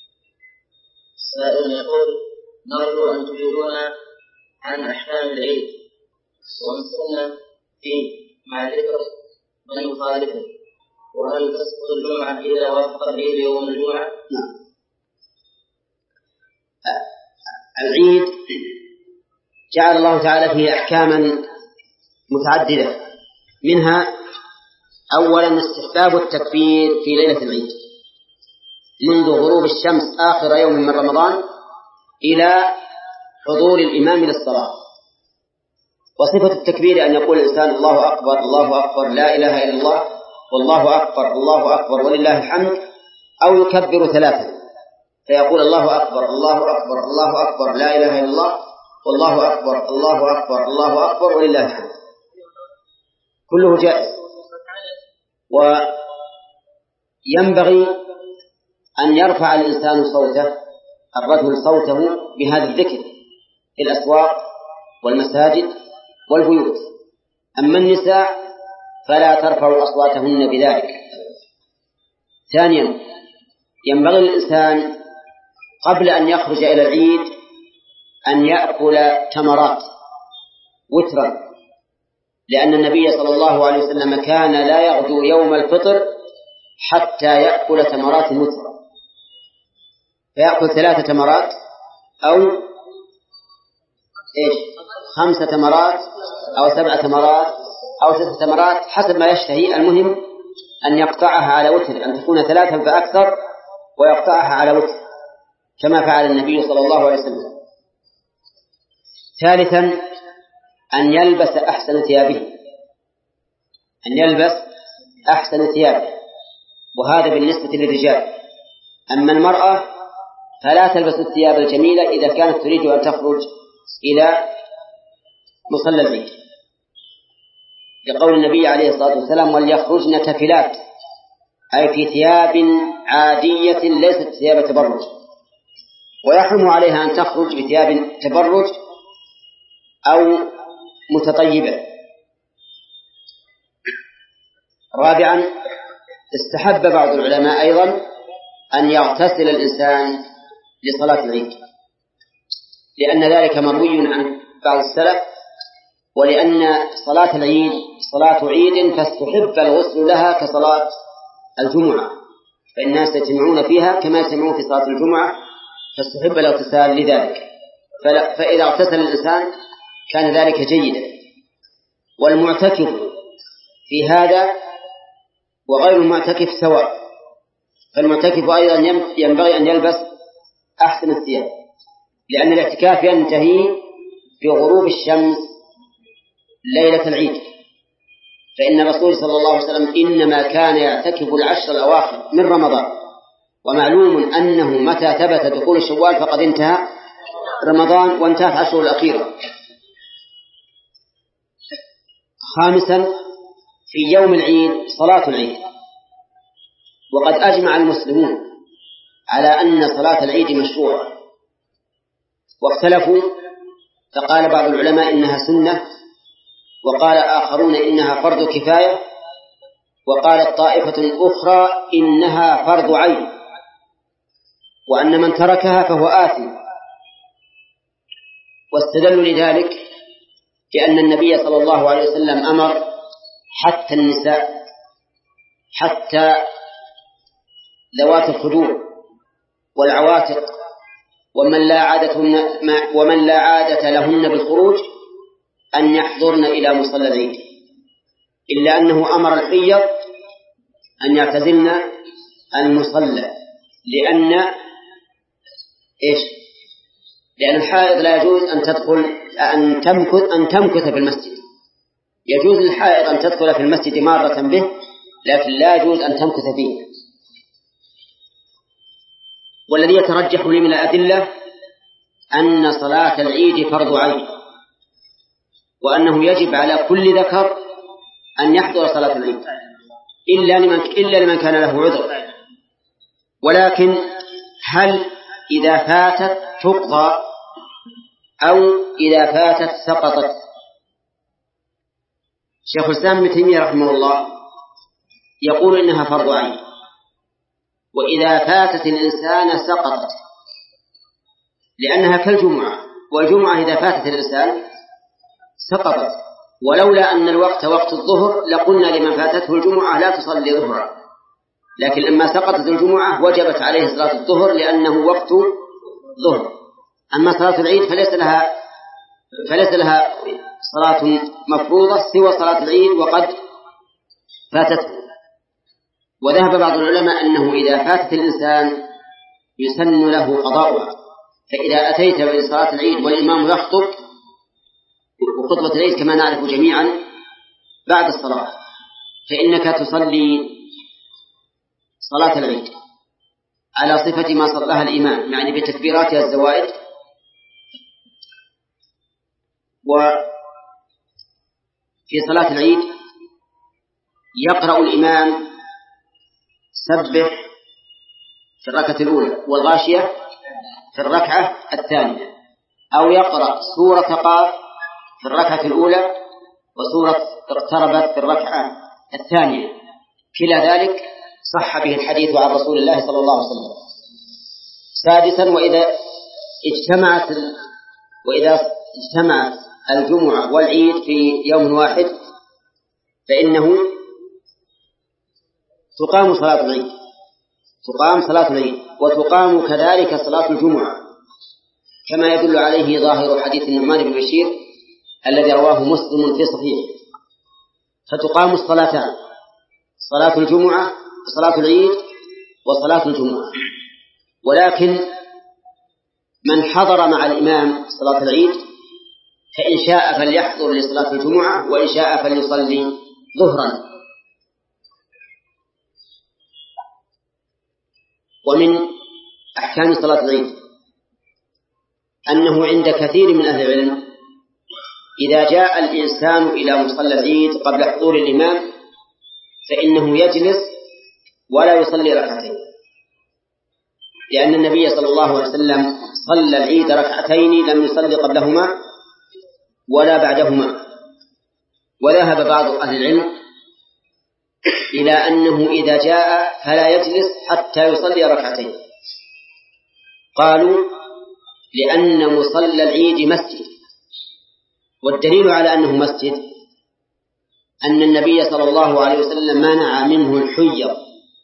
سائل يقول: نرجو أن تخبرونا عن أحكام العيد والسنة فيه مع ذكر من يخالفه، وهل تسقط الجمعة إذا وافق العيد يوم الجمعة؟ نعم. العيد جعل الله تعالى فيه أحكاما متعددة، منها أولا استحباب التكبير في ليلة العيد منذ غروب الشمس آخر يوم من رمضان إلى حضور الإمام للصلاة. وصفة التكبير أن يقول الإنسان: الله أكبر الله أكبر لا إله إلا الله والله أكبر الله أكبر ولله الحمد، أو يكبر ثلاثا فيقول: الله أكبر الله أكبر الله أكبر لا إله إلا الله والله أكبر الله أكبر الله أكبر ولله الحمد، كله جائز. وينبغي أن يرفع الإنسان صوته الرجل صوته بهذا الذكر في الأسواق والمساجد والبيوت. أما النساء فلا ترفعوا أصواتهن بذلك. ثانيا، ينبغي للإنسان قبل أن يخرج إلى العيد أن يأكل تمرات وترا، لأن النبي صلى الله عليه وسلم كان لا يغدو يوم الفطر حتى يأكل تمرات وترا، فيأكل ثلاثة تمرات أو إيش خمسة تمرات أو سبع تمرات أو ست تمرات حسب ما يشتهي. المهم أن يقطعها على وتر، أن تكون ثلاثا فأكثر، ويقطعها على وتر كما فعل النبي صلى الله عليه وسلم. ثالثا، أن يلبس أحسن ثيابه، أن يلبس أحسن ثيابه، وهذا بالنسبة للرجال. أما المرأة فلا تلبس الثياب الجميلة إذا كانت تريد أن تخرج إلى مصلى العيد، لقول النبي عليه الصلاة والسلام: وليخرجن تفلات، أي في ثياب عادية ليست ثياب تبرج، ويحرم عليها أن تخرج بثياب تبرج أو متطيبة. رابعا، استحب بعض العلماء أيضا أن يغتسل الإنسان لصلاة العيد، لأن ذلك مروي عن بعض السلف، ولأن صلاة العيد صلاة عيد فاستحب الغسل لها كصلاة الجمعة، فالناس يجتمعون فيها كما يجتمعون في صلاة الجمعة، فاستحب الاغتسال لذلك. فإذا اغتسل الإنسان كان ذلك جيدا. والمعتكف في هذا وغير المعتكف سواء، فالمعتكف أيضا ينبغي أن يلبس أحسن الثياب، لأن الاعتكاف ينتهي في غروب الشمس ليلة العيد، فإن الرسول صلى الله عليه وسلم إنما كان يعتكف العشر الأواخر من رمضان، ومعلوم أنه متى ثبت دخول شوال فقد انتهى رمضان وانتهت عشر الأخيرة. خامسا، في يوم العيد صلاة العيد، وقد أجمع المسلمون على أن صلاة العيد مشروعة، واختلفوا، فقال بعض العلماء إنها سنة، وقال آخرون إنها فرض كفاية، وقالت طائفة أخرى إنها فرض عين، وأن من تركها فهو آثم. واستدلوا لذلك بأن النبي صلى الله عليه وسلم أمر حتى النساء، حتى ذوات الخدور والعواتق ومن لا عادة ومن لا عادة لهن بالخروج أن يحضرن إلى مصلى العيد، إلا أنه أمر الحيض أن يعتزلن المصلى، لأن إيش؟ لأن الحائض لا يجوز أن تدخل أن تمكث أن تمكث في المسجد. يجوز للحائض أن تدخل في المسجد مرة به، لكن لا يجوز أن تمكث فيه. والذي يترجح لي من الأدلة أن صلاة العيد فرض عين، وأنه يجب على كل ذكر أن يحضر صلاة العيد، إلا لمن, إلا لمن كان له عذر. ولكن هل إذا فاتت تقضى أو إذا فاتت سقطت؟ شيخ الإسلام ابن تيمية رحمه الله يقول إنها فرض عين، وإذا فاتت الإنسان سقطت، لأنها كالجمعة، والجمعة إذا فاتت الإنسان سقطت، ولولا أن الوقت وقت الظهر لقلنا لمن فاتته الجمعة لا تصلي ظهرا، لكن لما سقطت الجمعة وجبت عليه صلاة الظهر لأنه وقت ظهر. أما صلاة العيد فليس لها فليس لها صلاة مفروضة سوى صلاة العيد وقد فاتته. وذهب بعض العلماء أنه إذا فاتت الإنسان يسن له قضاؤها، فإذا أتيت بصلاة العيد والإمام يخطب، وخطبة العيد كما نعرف جميعا بعد الصلاة، فإنك تصلي صلاة العيد على صفة ما صلاها الإمام، يعني بتكبيراتها الزوائد. وفي صلاة العيد يقرأ الإمام سبح في الركعة الأولى والغاشية في الركعة الثانية، أو يقرأ سورة قاف في الركعة الأولى وسورة اقتربت في الركعة الثانية، كلا ذلك صح به الحديث عن رسول الله صلى الله عليه وسلم. سادسا، وإذا اجتمعت وإذا اجتمعت الجمعة والعيد في يوم واحد فإنه تقام صلاة العيد تقام صلاة العيد وتقام كذلك صلاة الجمعة، كما يدل عليه ظاهر حديث النعمان بن بشير الذي رواه مسلم في صحيحه. فتقام الصلاتان، صلاة الجمعة وصلاة العيد وصلاة الجمعة. ولكن من حضر مع الإمام صلاة العيد فإن شاء فليحضر لصلاة الجمعة، وإن شاء فليصلي ظهرا. ومن أحكام صلاة العيد أنه عند كثير من أهل العلم إذا جاء الإنسان إلى مصلى العيد قبل حضور الإمام فإنه يجلس ولا يصلي ركعتين، لأن النبي صلى الله عليه وسلم صلى العيد ركعتين لم يصلي قبلهما ولا بعدهما. وذهب بعض أهل العلم إلى أنه إذا جاء فلا يجلس حتى يصلي ركعتين. قالوا لأن مصلى العيد مسجد، والدليل على أنه مسجد أن النبي صلى الله عليه وسلم منع منه الحيض،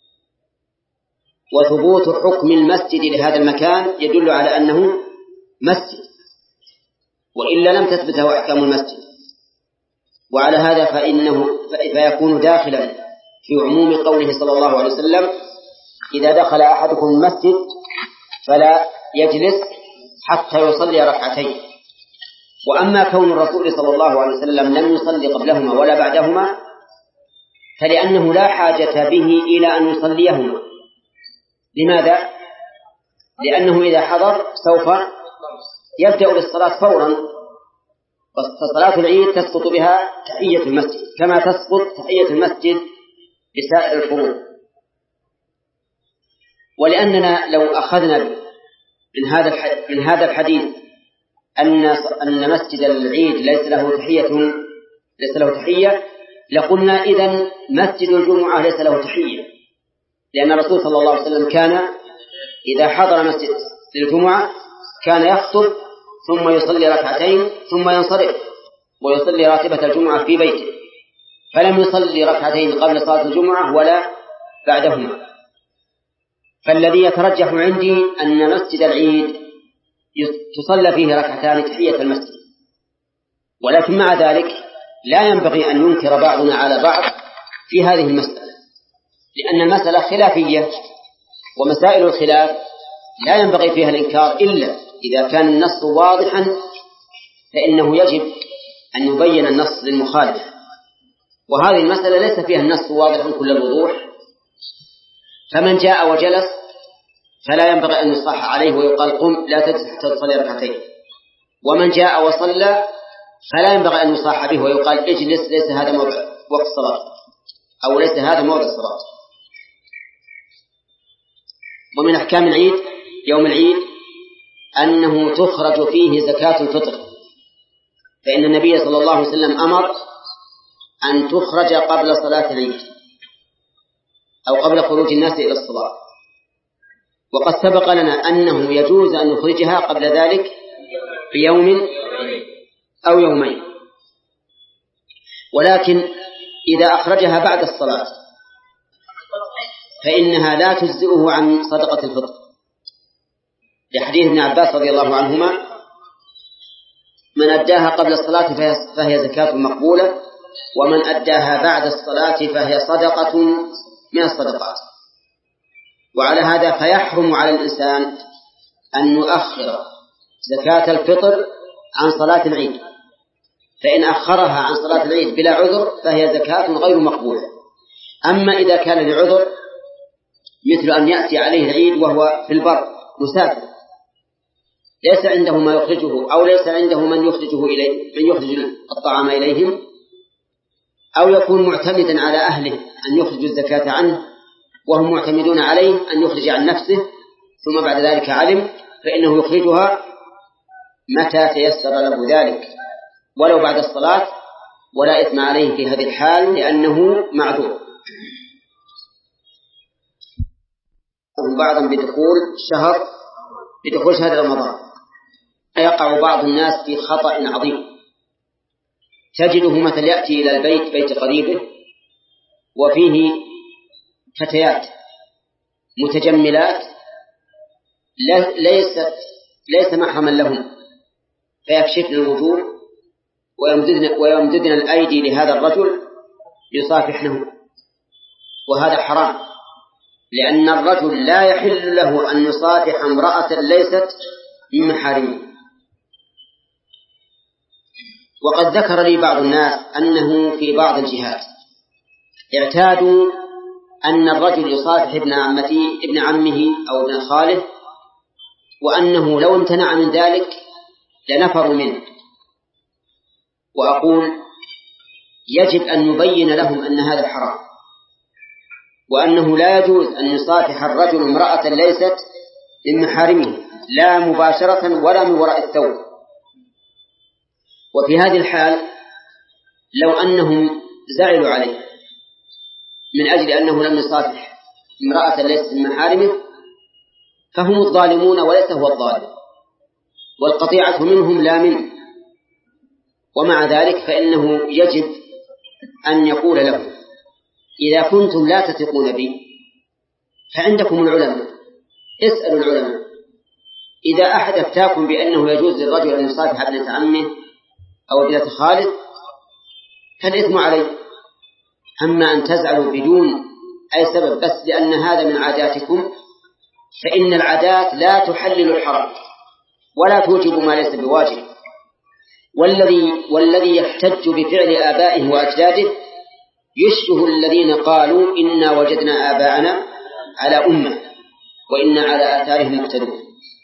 وثبوت حكم المسجد لهذا المكان يدل على أنه مسجد، وإلا لم تثبت له أحكام المسجد. وعلى هذا فإنه فيكون داخلا في عموم قوله صلى الله عليه وسلم إذا دخل أحدكم المسجد فلا يجلس حتى يصلي ركعتين. وأما كون الرسول صلى الله عليه وسلم لم يصلي قبلهما ولا بعدهما فلأنه لا حاجة به إلى أن يصليهما. لماذا؟ لأنه إذا حضر سوف يبدأ بالصلاة فورا، فصلاة العيد تسقط بها تحية المسجد كما تسقط تحية المسجد بسائر الفروض. ولأننا لو أخذنا من هذا من هذا الحديث أن أن مسجد العيد ليس له تحية ليس له تحية لقلنا إذن مسجد الجمعة ليس له تحية، لأن الرسول صلى الله عليه وسلم كان إذا حضر مسجد الجمعة كان يخطب ثم يصلي ركعتين ثم ينصرف ويصلي راتبة الجمعة في بيته، فلم يصلي ركعتين قبل صلاة الجمعة ولا بعدهما. فالذي يترجح عندي أن مسجد العيد تصلى فيه ركعتان تحية المسجد. ولكن مع ذلك لا ينبغي أن ينكر بعضنا على بعض في هذه المسألة، لأن المسألة خلافية، ومسائل الخلاف لا ينبغي فيها الإنكار إلا إذا كان النص واضحا فإنه يجب أن يبين النص للمخالف، وهذه المسألة ليس فيها النص واضح كل الوضوح. فمن جاء وجلس فلا ينبغي أن يصح عليه ويقال قم لا تجلس حتى تصلي ركعتين، ومن جاء وصلى فلا ينبغي أن يصح به ويقال اجلس ليس هذا وقت الصلاة. أو ليس هذا موضع الصلاة. ومن أحكام العيد يوم العيد أنه تخرج فيه زكاة الفطر، فإن النبي صلى الله عليه وسلم أمر أن تخرج قبل صلاة العيد أو قبل خروج الناس إلى الصلاة، وقد سبق لنا أنه يجوز أن نخرجها قبل ذلك بيوم أو يومين، ولكن إذا أخرجها بعد الصلاة فإنها لا تجزئه عن صدقة الفطر، لحديث ابن عباس رضي الله عنهما: من أداها قبل الصلاة فهي زكاة مقبولة، ومن أداها بعد الصلاة فهي صدقة من الصدقات. وعلى هذا فيحرم على الإنسان أن يؤخر زكاة الفطر عن صلاة العيد، فإن أخرها عن صلاة العيد بلا عذر فهي زكاة غير مقبولة. أما إذا كان لعذر مثل أن يأتي عليه العيد وهو في البر مسافر ليس عنده ما يخرجه، أو ليس عنده من يخرجه إليه من يخرج الطعام إليهم، أو يكون معتمدا على أهله أن يخرج الزكاة عنه وهم معتمدون عليه أن يخرج عن نفسه، ثم بعد ذلك علم، فإنه يخرجها متى تيسر له ذلك ولو بعد الصلاة، ولا إثم عليه في هذه الحال لأنه معذور. بعضا بدخول شهر بدخول شهر رمضان يقع بعض الناس في خطأ عظيم، تجده مثل يأتي إلى البيت بيت قريبه وفيه فتيات متجملات ليست ليس محرما لهم، فيكشفن الوجوه ويمددن, ويمددن الأيدي لهذا الرجل يصافحنه، وهذا حرام، لأن الرجل لا يحل له أن يصافح امرأة ليست من محارمه. وقد ذكر لي بعض الناس أنه في بعض الجهات اعتادوا أن الرجل يصافح ابن عمته ابن عمه أو ابن خاله، وأنه لو امتنع من ذلك لنفروا منه. وأقول يجب أن نبين لهم أن هذا حرام، وأنه لا يجوز أن يصافح الرجل امرأة ليست من محارمه لا مباشرة ولا من وراء الثوب. وفي هذه الحال لو أنهم زعلوا عليه من أجل أنه لم يصافح امرأة ليست من محارمه فهم الظالمون وليس هو الظالم، والقطيعة منهم لا منه. ومع ذلك فإنه يجب أن يقول له: إذا كنتم لا تثقون بي فعندكم العلماء، اسألوا العلماء. إذا أحد أفتاكم بأنه يجوز للرجل أن يصافح ابنة عمه أو ابنة خاله فالإثم عليه. أما أن تزعلوا بدون أي سبب بس لأن هذا من عاداتكم، فإن العادات لا تحلل الحرام ولا توجب ما ليس بواجب. والذي والذي يحتج بفعل آبائه وأجداده يشبه الذين قالوا إنا وجدنا آباءنا على أمة وإنا على آثارهم مقتدون.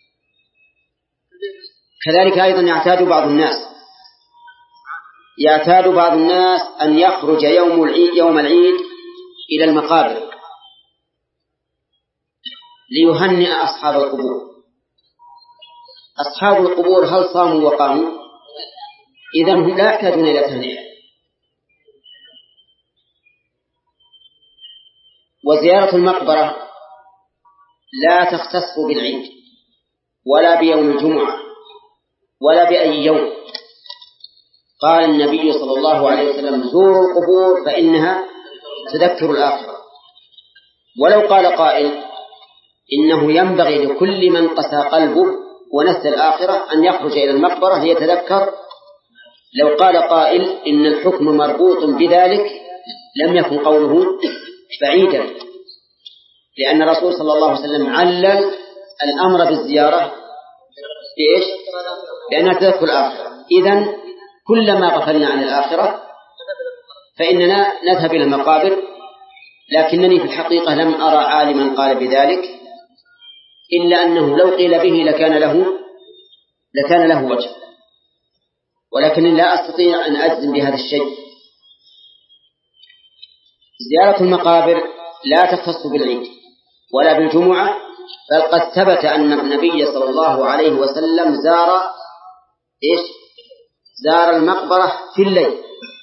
كذلك أيضا يعتاد بعض الناس يعتاد بعض الناس أن يخرج يوم العيد, يوم العيد إلى المقابر ليهنئ أصحاب القبور. أصحاب القبور هل صاموا وقاموا؟ إذن هم لا يحتاجون إلى تهنئة. وزيارة المقبرة لا تختص بالعيد ولا بيوم الجمعة ولا بأي يوم. قال النبي صلى الله عليه وسلم: زوروا القبور فإنها تذكر الآخرة. ولو قال قائل إنه ينبغي لكل من قسى قلبه ونسى الآخرة أن يخرج إلى المقبرة ليتذكر، لو قال قائل إن الحكم مربوط بذلك لم يكن قوله بعيدا، لأن الرسول صلى الله عليه وسلم علل الأمر بالزيارة بإيش؟ لأنها تذكر الآخرة. إذن كلما غفلنا عن الآخرة فإننا نذهب إلى المقابر، لكنني في الحقيقة لم أرى عالما قال بذلك، إلا أنه لو قيل به لكان له لكان له وجه، ولكن لا أستطيع أن أجزم بهذا الشيء. زيارة المقابر لا تختص بالعيد ولا بالجمعة، بل قد ثبت أن النبي صلى الله عليه وسلم زار إيش؟ زار المقبرة في الليل،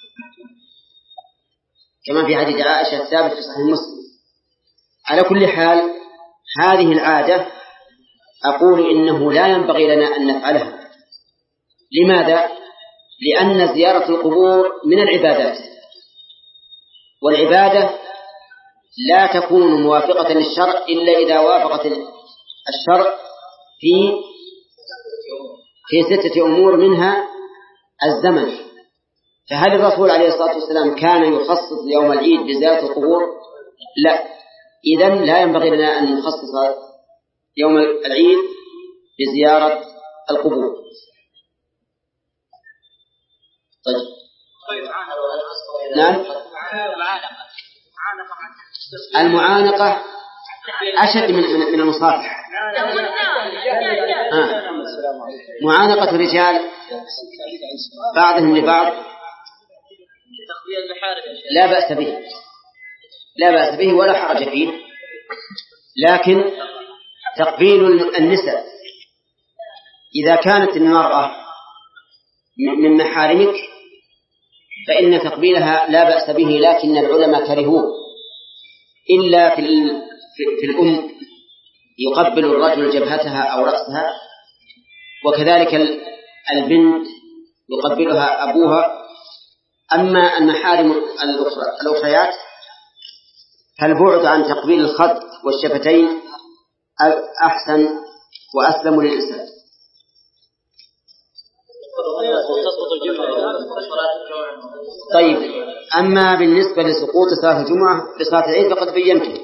كما في حديث عائشة الثابت في صحيح مسلم. على كل حال هذه العادة أقول إنه لا ينبغي لنا أن نفعلها. لماذا؟ لأن زيارة القبور من العبادات، والعبادة لا تكون موافقة للشرع إلا إذا وافقت الشرع في في ستة أمور، منها الزمن. فهل الرسول عليه الصلاة والسلام كان يخصص يوم العيد بزيارة القبور؟ لا. إذن لا ينبغي لنا أن نخصص يوم العيد بزيارة القبور. طيب. نعم. المعانقة أشد من من المصافحة. آه. معانقة الرجال بعضهم لبعض لا بأس به، لا بأس به ولا حرج فيه، لكن تقبيل النساء إذا كانت المرأة من محارمك فإن تقبيلها لا بأس به، لكن العلماء كرهوه، إلا في في الأم يقبل الرجل جبهتها أو رأسها، وكذلك البنت يقبلها أبوها. أما المحارم الأخريات فالبعد عن تقبيل الخد والشفتين أحسن وأسلم للإنسان. طيب، أما بالنسبة لسقوط صلاة الجمعة بصلاة العيد فقد بينته.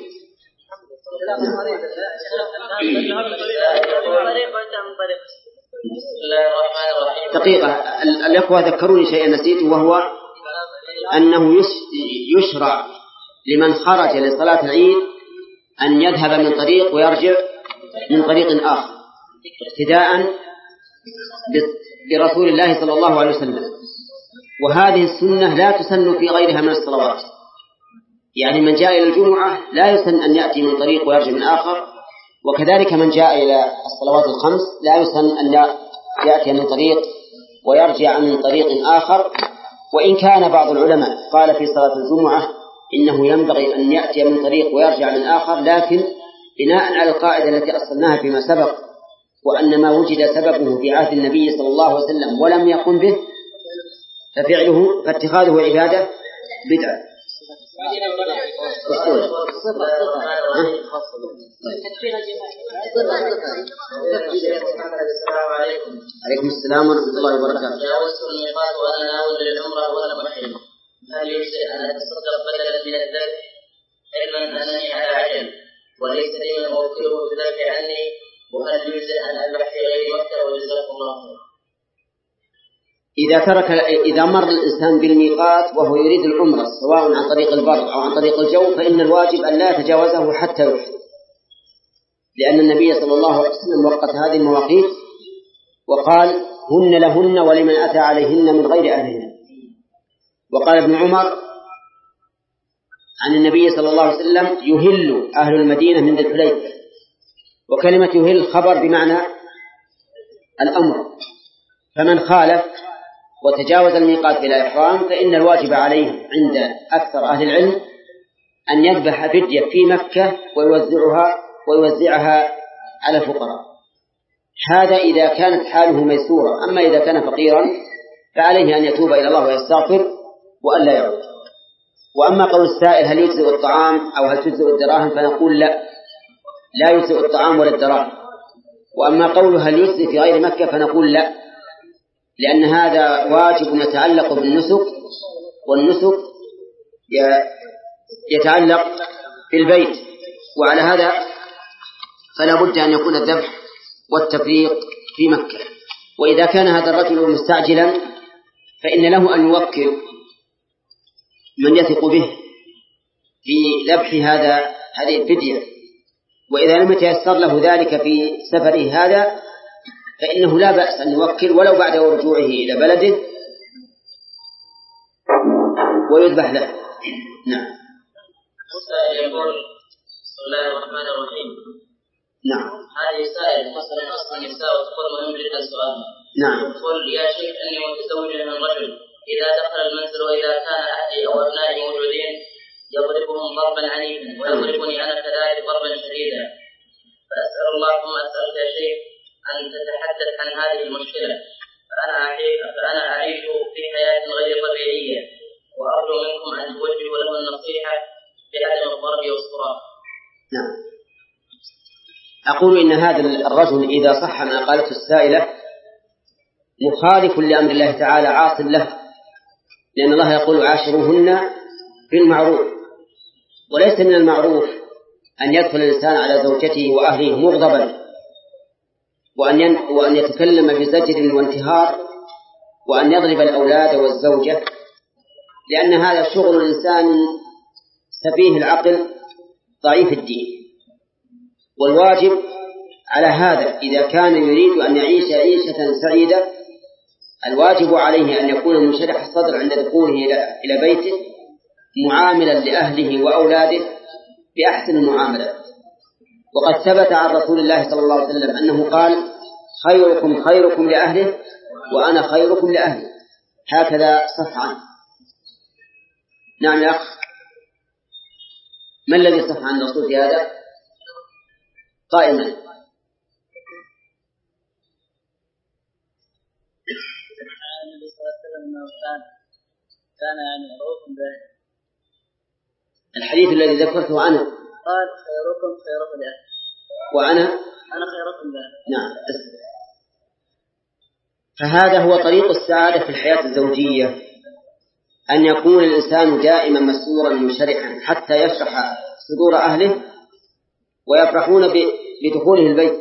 دقيقة، الأخوة ذكروني شيئا نسيته، وهو أنه يشرع لمن خرج لصلاة العيد أن يذهب من طريق ويرجع من طريق آخر، ابتداء برسول الله صلى الله عليه وسلم. وهذه السنة لا تسن في غيرها من الصلوات، يعني من جاء إلى الجمعة لا يسن أن يأتي من طريق ويرجع من آخر، وكذلك من جاء إلى الصلوات الخمس لا يسن أن يأتي من طريق ويرجع من طريق آخر. وإن كان بعض العلماء قال في صلاة الجمعة إنه ينبغي أن يأتي من طريق ويرجع من آخر، لكن بناء على القاعدة التي أصلناها فيما سبق، وأن ما وجد سببه في عهد النبي صلى الله عليه وسلم ولم يقم به ففعله فاتخاذه عبادة بدعة. عليكم السلام ورحمة الله وبركاته. جاوزت الميقات وأنا ناوي للعمرة وأنا محرم، هل يجزئ أن أتصدق بدلا من الذبح علما أنني على عجل وليس لي من أوكله بذلك عني، وهل يجزئ أن أذبح في غير مكة وجزاكم الله خيرا؟ إذا ترك إذا مر الإنسان بالميقات وهو يريد العمرة سواء عن طريق البر أو عن طريق الجو، فإن الواجب أن لا يتجاوزه حتى يحرم، لأن النبي صلى الله عليه وسلم وقت هذه المواقيت وقال هن لهن ولمن أتى عليهن من غير أهلهن. وقال ابن عمر عن النبي صلى الله عليه وسلم يهل أهل المدينة من ذي الحليفة، وكلمة يهل خبر بمعنى الأمر، فمن خالف وتجاوز الميقات بلا إحرام فإن الواجب عليه عند أكثر أهل العلم أن يذبح فدية في مكة ويوزعها ويوزعها على الفقراء. هذا إذا كانت حاله ميسورة، أما إذا كان فقيرا فعليه أن يتوب إلى الله ويستغفر وأن لا يعود. وأما قول السائل هل يجزئ الطعام أو هل تجزئ الدراهم، فنقول لا، لا يجزئ الطعام ولا الدراهم. وأما قوله هل يجزئ في غير مكة فنقول لا، لأن هذا واجب يتعلق بالنسك، والنسك يتعلق بالبيت، وعلى هذا فلا بد أن يكون الذبح والتفريق في مكة. وإذا كان هذا الرجل مستعجلا فإن له أن يوكل من يثق به في ذبح هذا هذه الفدية، وإذا لم يتيسر له ذلك في سفره هذا فإنه لا بأس أن يوكل ولو بعد رجوعه إلى بلده ويذبح له. نعم. السائل يقول بسم الله الرحمن الرحيم. نعم. هذه سائل مثلا أصل النساء وتقول مهم جدا سؤال. نعم. يقول يا شيخ أني متزوجة من رجل إذا دخل المنزل وإذا كان أهلي أو أبنائي موجودين يضربهم ضربا عنيفا ويضربني أنا كذلك ضربا شديدا، فأسأل الله ثم أسألك يا شيخ أن تتحدث عن هذه المشكلة، فأنا أعيش فأنا أعيش في حياة غير طبيعية، وأرجو منكم أن توجهوا له النصيحة بعدم الضرب والصراخ. نعم. أقول إن هذا الرجل إذا صح ما قالته السائلة مخالف لأمر الله تعالى عاص له، لأن الله يقول عاشروهن بالمعروف، وليس من المعروف أن يدخل الإنسان على زوجته وأهله مغضبا وأن وأن يتكلم بزجر وانتهار وأن يضرب الأولاد والزوجة، لأن هذا شغل الإنسان سفيه العقل ضعيف الدين. والواجب على هذا إذا كان يريد أن يعيش عيشة سعيدة الواجب عليه أن يكون منشرح الصدر عند دخوله إلى بيته، معاملا لأهله وأولاده بأحسن المعاملة. وقد ثبت عن رسول الله صلى الله عليه وسلم أنه قال خيركم خيركم لأهله وأنا خيركم لأهلي، هكذا صح عنه. نعم يا أخ، ما الذي صح عن الرسول في هذا؟ قائما. النبي صلى الله عليه وسلم كان كان يعني رؤوف به. الحديث الذي ذكرته عنه قال خيركم خيركم لأهله وأنا أنا خيركم لأهله. نعم. فهذا هو طريق السعادة في الحياة الزوجية، أن يكون الإنسان دائما مسرورا منشرحا حتى يشرح صدور أهله ويفرحون بدخوله البيت.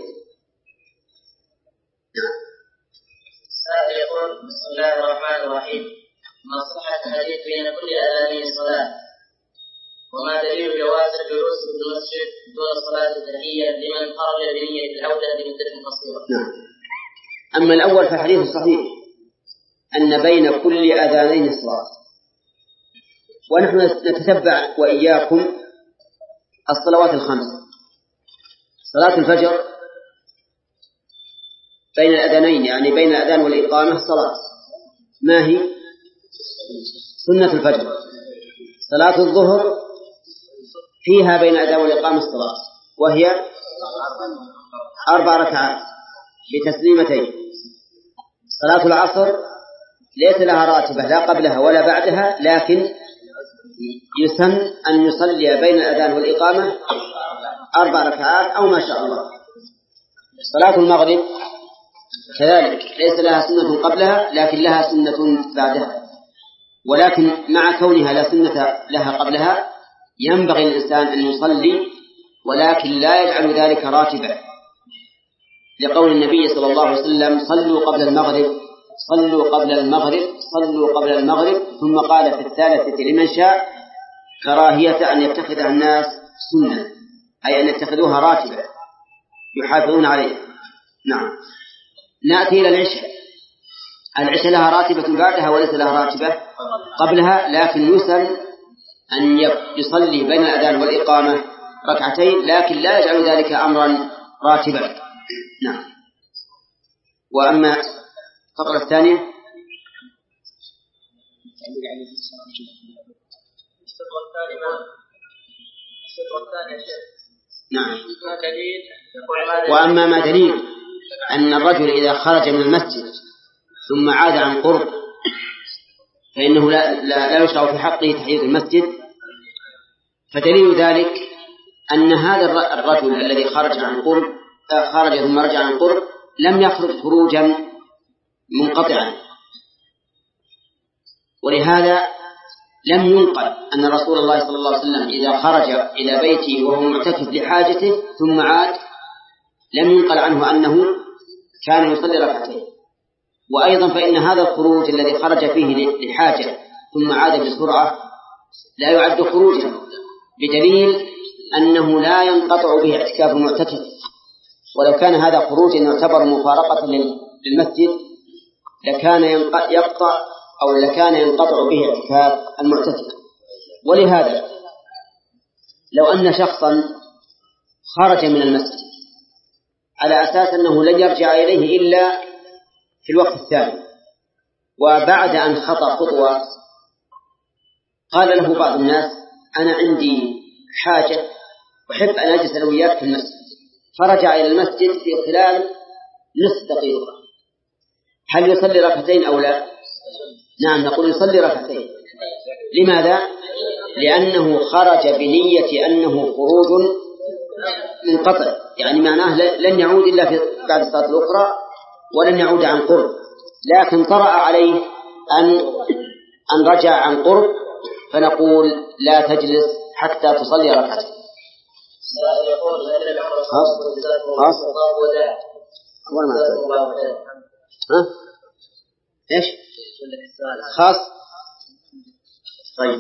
السائل يقول بسم الله الرحمن الرحيم، ما صحة الحديث بين كل أذانين الصلاة، وما دليل جواز الجلوس في المسجد دون صلاة التحية لمن خرج بنية العودة لمدة قصيرة؟ نعم. أما الأول فالحديث صحيح أن بين كل أذانين الصلاة، ونحن نتتبع وإياكم الصلوات الخمس. صلاة الفجر بين الأذانين يعني بين الأذان والإقامة صلاة، ما هي؟ سنة الفجر. صلاة الظهر فيها بين الأذان والإقامة الصلاة، وهي أربع ركعات بتسليمتين. صلاة العصر ليس لها راتبة لا قبلها ولا بعدها، لكن يسن أن يصلي بين الأذان والإقامة أربع ركعات أو ما شاء الله. صلاة المغرب كذلك ليس لها سنة قبلها لكن لها سنة بعدها، ولكن مع كونها لا سنة لها قبلها ينبغي الإنسان أن يصلي، ولكن لا يجعل ذلك راتبا، لقول النبي صلى الله عليه وسلم صلوا قبل المغرب صلوا قبل المغرب صلوا قبل المغرب، ثم قال في الثالثة لمن شاء كراهية أن يتخذها الناس سنة، أي أن يتخذوها راتبة يحافظون عليها. نعم. نأتي إلى العشاء. العشاء لها راتبة بعدها وليس لها راتبة قبلها، لكن يسن أن يصلي بين الأذان والإقامة ركعتين، لكن لا يجعل ذلك أمرا راتبا. نعم. وأما الفقرة الثانية نعم. وأما ما دليل أن الرجل إذا خرج من المسجد ثم عاد عن قرب فإنه لا, لا, لا يشرع في حقه تحية المسجد، فدليل ذلك أن هذا الرجل الذي خرج عن قرب خرج ثم رجع عن قرب لم يخرج خروجا منقطعا، ولهذا لم ينقل أن رسول الله صلى الله عليه وسلم إذا خرج إلى بيته وهو معتكف لحاجته ثم عاد لم ينقل عنه أنه كان يصلي ركعتين. وأيضا فإن هذا الخروج الذي خرج فيه لحاجة ثم عاد بسرعة لا يعد خروجا، بدليل أنه لا ينقطع به اعتكاف المعتكف، ولو كان هذا خروجا يعتبر مفارقة للمسجد لكان يقطع أو لكان ينقطع به اعتكاف المعتكف. ولهذا لو أن شخصا خرج من المسجد على أساس أنه لن يرجع إليه إلا في الوقت الثاني، وبعد أن خطأ خطوة قال له بعض الناس أنا عندي حاجة أحب أن أجلس أنا وياك في المسجد، فرجع إلى المسجد في خلال نصف دقيقة، هل يصلي ركعتين أو لا؟ نعم، نقول يصلي ركعتين. لماذا؟ لأنه خرج بنية أنه خروج منقطع، يعني معناه لن يعود إلا في بعد الصلاة الأخرى ولن يعود عن قرب، لكن طرأ عليه أن أن رجع عن قرب، فنقول لا تجلس حتى تصلي ركعتين. خاص خاص أول ما ها إيش خاص. طيب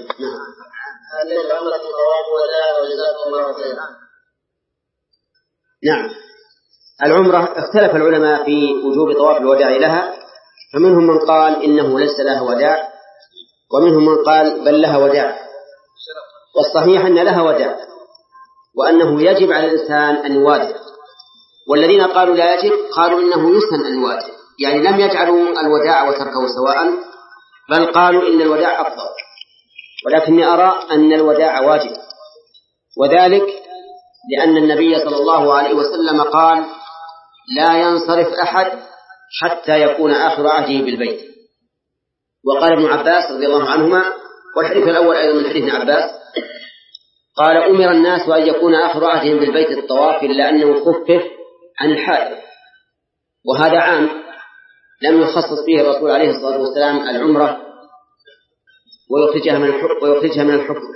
نعم، العمرة اختلف العلماء في وجوب طواف الوداع لها، فمنهم من قال إنه ليس لها وداع، ومنهم من قال بل لها وداع، والصحيح أن لها وداع وأنه يجب على الإنسان أن يوادع، والذين قالوا لا يجب قالوا إنه يسن أن يوادع، يعني لم يجعلوا الوداع وتركه سواء، بل قالوا إن الوداع أفضل، ولكني أرى أن الوداع واجب، وذلك لأن النبي صلى الله عليه وسلم قال لا ينصرف أحد حتى يكون آخر عهده بالبيت. وقال ابن عباس رضي الله عنهما، والحديث الأول أيضا من حديث ابن عباس، قال أمر الناس أن يكون آخر عهدهم بالبيت الطواف إلا أنه خفف عن الحائض، وهذا عام لم يخصص فيه الرسول عليه الصلاة والسلام العمرة ويخرجها من الحكم ويخرجها من الحكم.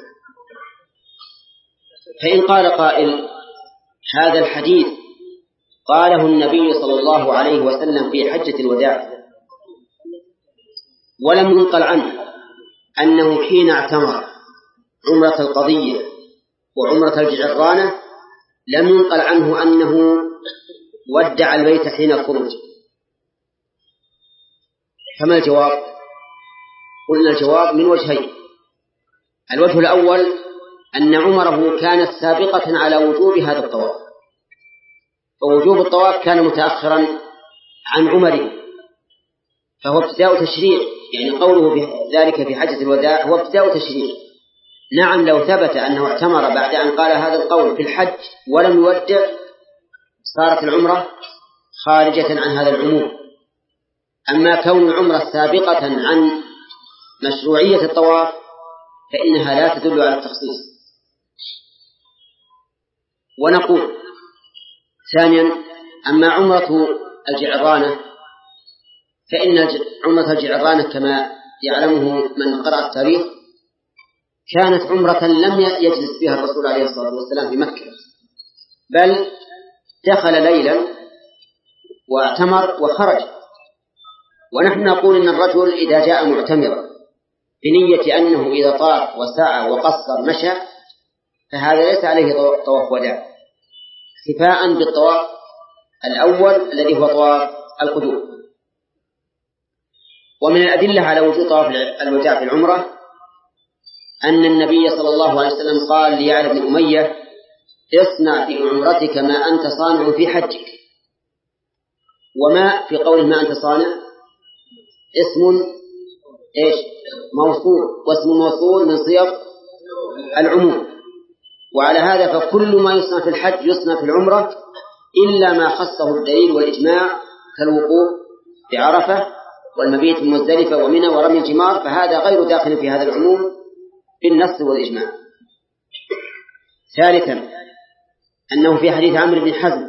فإن قال قائل هذا الحديث قاله النبي صلى الله عليه وسلم في حجة الوداع، ولم ينقل عنه أنه حين اعتمر عمرة القضية وعمرة الجعرانة لم ينقل عنه أنه ودع البيت حين الخروج، فما الجواب؟ قلنا الجواب من وجهين. الوجه الأول أن عمره كانت سابقة على وجوب هذا الطواف، فوجوب الطواف كان متأخرا عن عمره، فهو ابتداء تشريع، يعني قوله ذلك في حجة الوداع هو ابتداء تشريع. نعم، لو ثبت أنه اعتمر بعد أن قال هذا القول في الحج ولم يودع صارت العمرة خارجة عن هذا العموم. أما كون العمرة سابقة عن مشروعية الطواف فإنها لا تدل على التخصيص. ونقول ثانيا أما عمرة الجعرانة فإن عمرة الجعرانة كما يعلمه من قرأ التاريخ كانت عمرة لم يجلس فيها الرسول عليه الصلاة والسلام في مكة، بل دخل ليلا واعتمر وخرج. ونحن نقول إن الرجل إذا جاء معتمرا بنية أنه إذا طاف وسعى وقصر مشى فهذا ليس عليه طواف وداع، اكتفاء بالطواف الأول الذي هو طواف القدوم. ومن الأدلة على وجود طواف الوداع في العمرة أن النبي صلى الله عليه وسلم قال ليعلى بن أمية اصنع في عمرتك ما أنت صانع في حجك. وما في قوله ما أنت صانع اسم إيش موصول، واسم موصول من صيغ العموم، وعلى هذا فكل ما يصنع في الحج يصنع في العمرة إلا ما خصه الدليل والإجماع كالوقوف بعرفة والمبيت في مزدلفة ومنى ورمي الجمار، فهذا غير داخل في هذا العموم بالنص والإجماع. ثالثا أنه في حديث عمرو بن حزم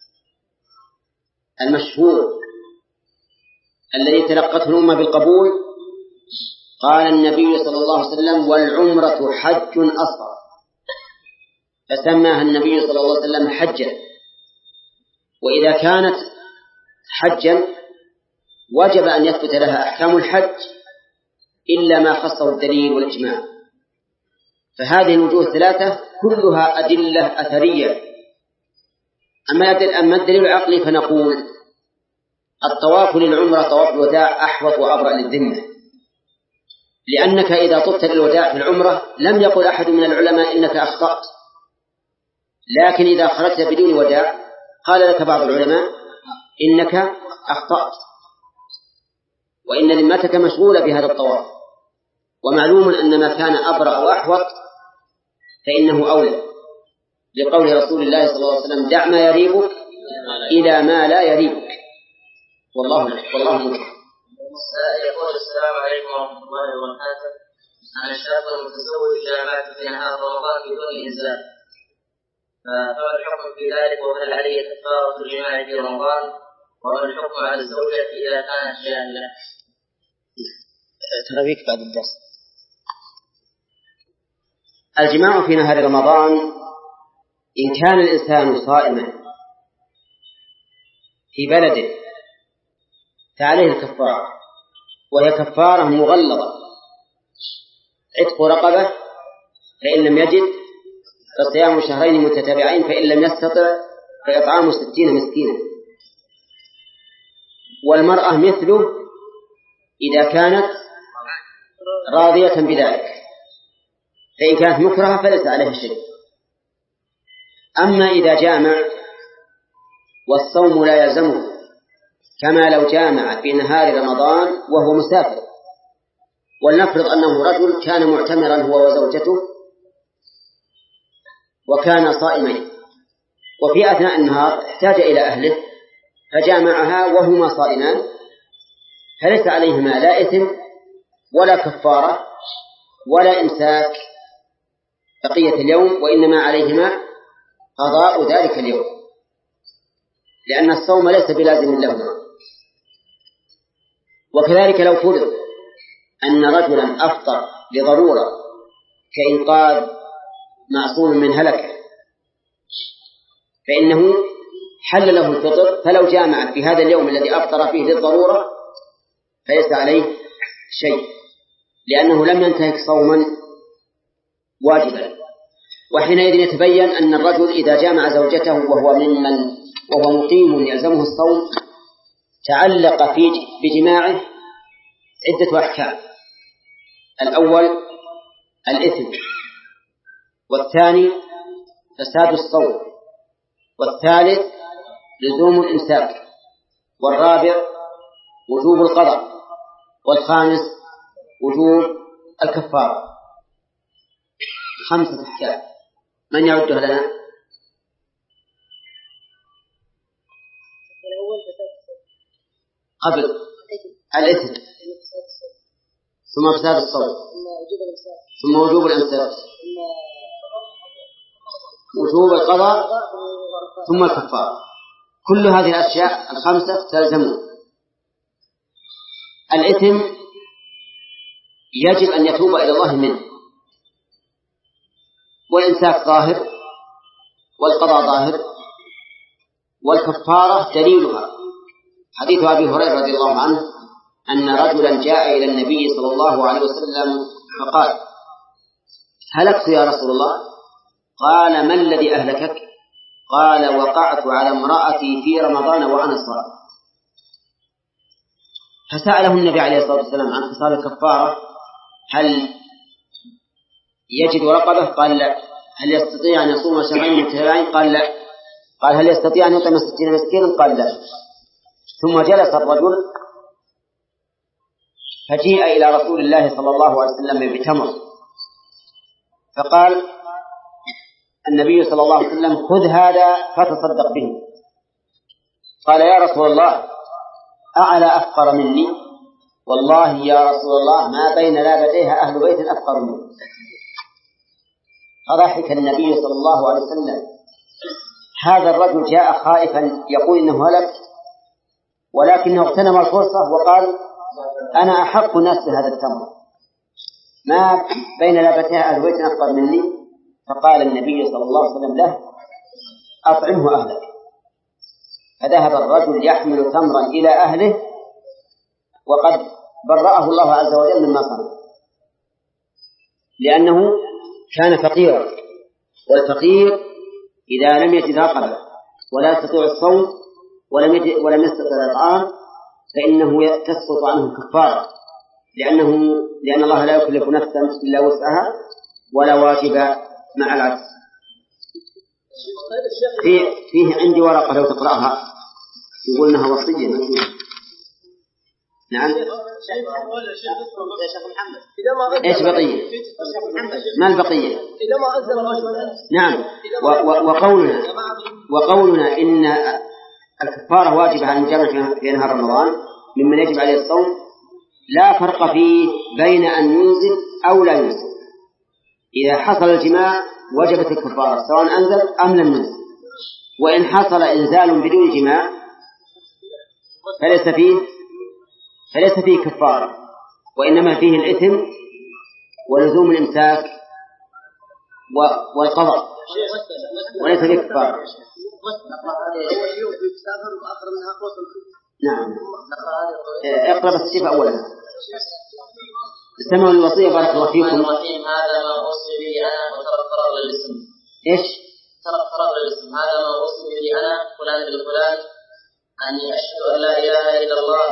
المشهور الذي تلقته الأمة بالقبول قال النبي صلى الله عليه وسلم والعمرة حج أصغر، فسماها النبي صلى الله عليه وسلم حجا. وإذا كانت حجا وجب أن يثبت لها أحكام الحج إلا ما خصه الدليل والإجماع. فهذه الوجوه الثلاثة كلها أدلة أثرية. أما الدليل العقلي فنقول الطواف للعمرة طواف الوداع أحوط وأبرأ للذمة، لأنك إذا طفت للوداع في العمرة لم يقل أحد من العلماء إنك أخطأت، لكن إذا خرجت بدون وداع قال لك بعض العلماء إنك أخطأت، وإن ذمتك مشغولة بهذا الطواف، ومعلوم أن ما كان أبرأ وأحوط فإنه أولى، لقول رسول الله صلى الله عليه وسلم دع ما يريبك إلى ما لا يريبك. والله والله مكرم. يقول السلام عليكم ورحمة الله وبركاته. أنا شاب متزوج جامعت في نهار رمضان بدون إنزال، فما الحكم في ذلك؟ وهل علي كفارة الجماع في رمضان؟ وما الحكم على الزوجة إذا كانت جاهلة؟ ترى فيك بعد الدرس. الجماع في نهار رمضان إن كان الإنسان صائما في بلده فعليه الكفارة، وهي كفارة مغلظة، عتق رقبة فإن لم يجد فصيام شهرين متتابعين، فإن لم يستطع فإطعام ستين مسكينا. والمرأة مثله إذا كانت راضية بذلك، فإن كانت مكرهة فليس عليها شيء. أما إذا جامع والصوم لا يلزمه كما لو جامع في نهار رمضان وهو مسافر، ولنفرض أنه رجل كان معتمرا هو وزوجته وكان صائمين، وفي أثناء النهار احتاج إلى أهله فجامعها وهما صائمان، فليس عليهما لا إثم ولا كفارة ولا إمساك بقية اليوم، وإنما عليهما قضاء ذلك اليوم، لأن الصوم ليس بلازم لهما. وكذلك لو فرض أن رجلا أفطر لضرورة كإنقاذ معصوم من هلكة، فإنه حل له الفطر، فلو جامع في هذا اليوم الذي أفطر فيه للضرورة فليس عليه شيء، لأنه لم ينتهك صوما واجبا. وحينئذ يتبين أن الرجل إذا جامع زوجته وهو ممن وهو مقيم يلزمه الصوم تعلق في بجماعه عدة أحكام: الأول الإثم، والثاني فساد الصوم، والثالث لزوم الإمساك، والرابع وجوب القضاء، والخامس وجوب الكفارة. خمسة أحكام، من يعدها لنا؟ قبل الإثم، ثم فساد الصوم، ثم وجوب الإمساك، وجوب القضاء، ثم الكفارة. كل هذه الأشياء الخمسة تلزمه. الإثم يجب أن يتوب إلى الله منه، والإمساك ظاهر، والقضاء ظاهر، والكفارة دليلها حديث أبي هريرة رضي الله عنه أن رجلا جاء إلى النبي صلى الله عليه وسلم فقال: هلكت يا رسول الله. قال: ما الذي أهلكك؟ قال: وقعت على امرأتي في رمضان وأنا صائم. فسأله النبي عليه الصلاة والسلام عن خصال الكفارة: هل يجد رقبة؟ قال لا. هل يستطيع أن يصوم شهرين متتابعين؟ قال لا. قال: هل يستطيع أن يطعم ستين مسكينا؟ قال لا. ثم جلس الرجل فجيء إلى رسول الله صلى الله عليه وسلم بتمر، فقال النبي صلى الله عليه وسلم: خذ هذا فتصدق به. قال: يا رسول الله، أعلى أفقر مني؟ والله يا رسول الله ما بين لابتيها أهل بيت أفقر مني. فضحك النبي صلى الله عليه وسلم. هذا الرجل جاء خائفا يقول إنه هلك، ولكنه اغتنم الفرصة وقال: أنا أحق الناس بهذا التمر، ما بين لابتيها أهل بيت أفقر مني. فقال النبي صلى الله عليه وسلم له: أطعمه أهلك. فذهب الرجل يحمل تمرا إلى أهله وقد برأه الله عز وجل مما صنع، لأنه كان فقيرا، والفقير إذا لم يجد رقبة ولا يستطيع الصوم ولم يجد ولم يستطيع الطعام فإنه تسقط عنه كفارة، لأنه لأن الله لا يكلف نفسا إلا وسعها ولا واجب مع العجز. في فيه عندي ورقة لو تقرأها يقول إنها وصية. نعم. إيش بقية؟ ما البقية؟ نعم. وقولنا وقولنا إن الكفارة واجبة على المجرد في نهار رمضان ممن يجب عليه الصوم لا فرق فيه بين أن ينزل أو لا ينزل. إذا حصل الجماع وجبت الكفارة سواء أنزل أم لم ينزل، وإن حصل إنزال بدون جماع فليس فيه فليس فيه كفارة، وإنما فيه الإثم ولزوم الإمساك والقضاء وليس فيه كفارة. نعم. اقرأ بس الشفاء أولا. استمعوا الوصية بارك الله فيكم. هذا ما أوصي به أنا وترك فرار الاسم. إيش؟ ترك فرار الاسم. هذا ما أوصي به أنا فلان بن فلان أني أشهد أن لا إله إلا الله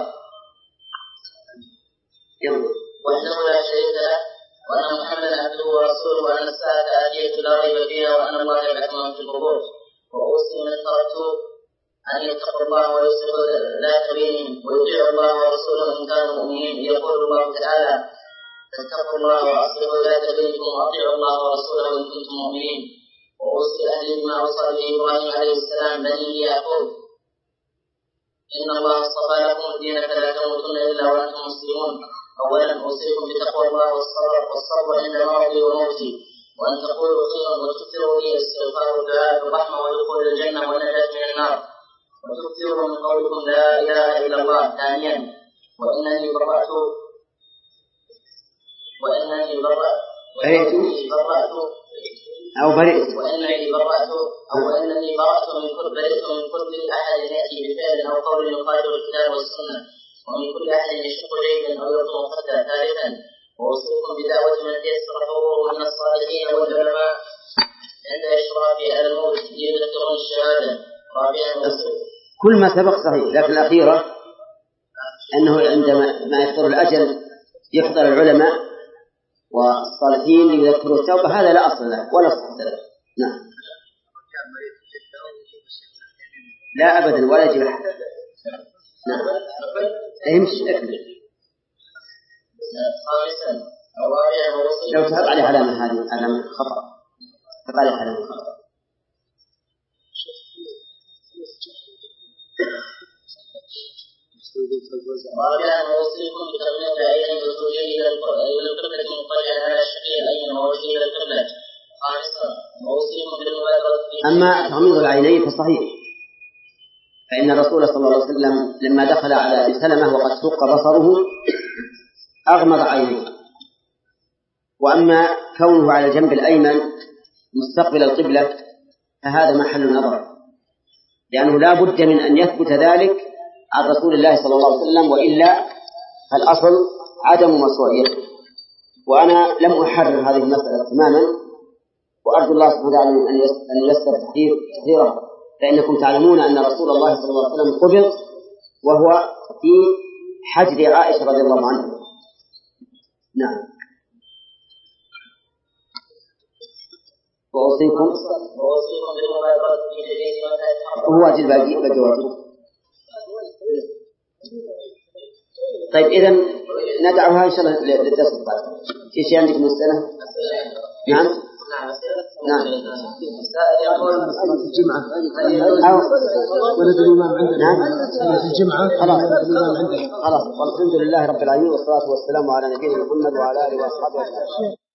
وحده لا شريك له وأن محمدا عبده ورسوله وأن الساعة آتية لا ريب فيها وأن الله يبعث من في القبور. وأوصي من تركت أن يتقوا الله ويصلحوا ذات بينهم ويطيعوا الله ورسوله إن كانوا مؤمنين. يقول الله تعالى: فاتقوا الله وأصلحوا ذات بينكم وأطيعوا الله ورسوله إن كنتم مؤمنين. وأوصي أهلي بما أوصى به إبراهيم عليه السلام بني يعقوب: إن الله اصطفى لكم الدين فلا تموتن إلا وأنتم مسلمون. أولا أوصيكم بتقوى الله والصبر والصبر عند مرضي وموتي، وأن تقولوا خيرا وتكثروا به الاستغفار والدعاء بالرحمة ودخول الجنة والنجاة من النار، وتكثروا من قولكم لا إله إلا الله. ثانيا وإنني برأت وإنني برأت برأت أو برئت وإنني برأت أو إنني برأت من كل برئت من كل أحد يأتي بفعل أو قول يخالف الكتاب والسنة، ومن كل أحد يشق جيدا أو يطلب خطأ. ثالثا وأوصيكم بدعوة من تيسر حضوره من الصالحين والعلماء عند إشراف على الموت ليذكرون الشهادة. رابعا كل ما سبق صحيح، لكن الأخيرة أنه عندما ما يحضر الأجل يحضر العلماء والصالحين ليذكروا التوبة، هذا لا أصل له ولا صحة له. نعم. لا أبدا ولا يجب أحد. نعم. امشي أكمل. لو تحط عليه علامة هذه علامة خطأ، تحط عليه علامة خطأ. رابعا أوصيكم بتغميض العين والرجوع إلى القبلة مطلعا على الشقيق الأيمن ووجه إلى القبلة. خامسا أوصيكم بالمبادرة. أما تغميض العينين فصحيح، فإن الرسول صلى الله عليه وسلم لما دخل على أبي سلمة وقد شق بصره أغمض عينيه. وأما كونه على الجنب الأيمن مستقبل القبلة فهذا محل نظر، لأنه لا بد من أن يثبت ذلك عن رسول الله صلى الله عليه وسلم، وإلا فالأصل عدم مشروعيته. وأنا لم أحرر هذه المسألة تماما، وأرجو الله سبحانه وتعالى أن ييسر تحريرها، فإنكم تعلمون أن رسول الله صلى الله عليه وسلم قبض وهو في حجر عائشة رضي الله عنها. نعم. وأوصيكم هو واجب باقي باقي واجب. طيب إذا ندعوها إن شاء الله للدرس القادم. في شيء عندك مسألة؟ نعم. نعم. يقول صلاة الجمعة أو ولد الإمام عندنا. صلاة الجمعة خلاص. خلاص. والحمد لله رب العالمين والصلاة والسلام على نبينا محمد وعلى آله وأصحابه أجمعين.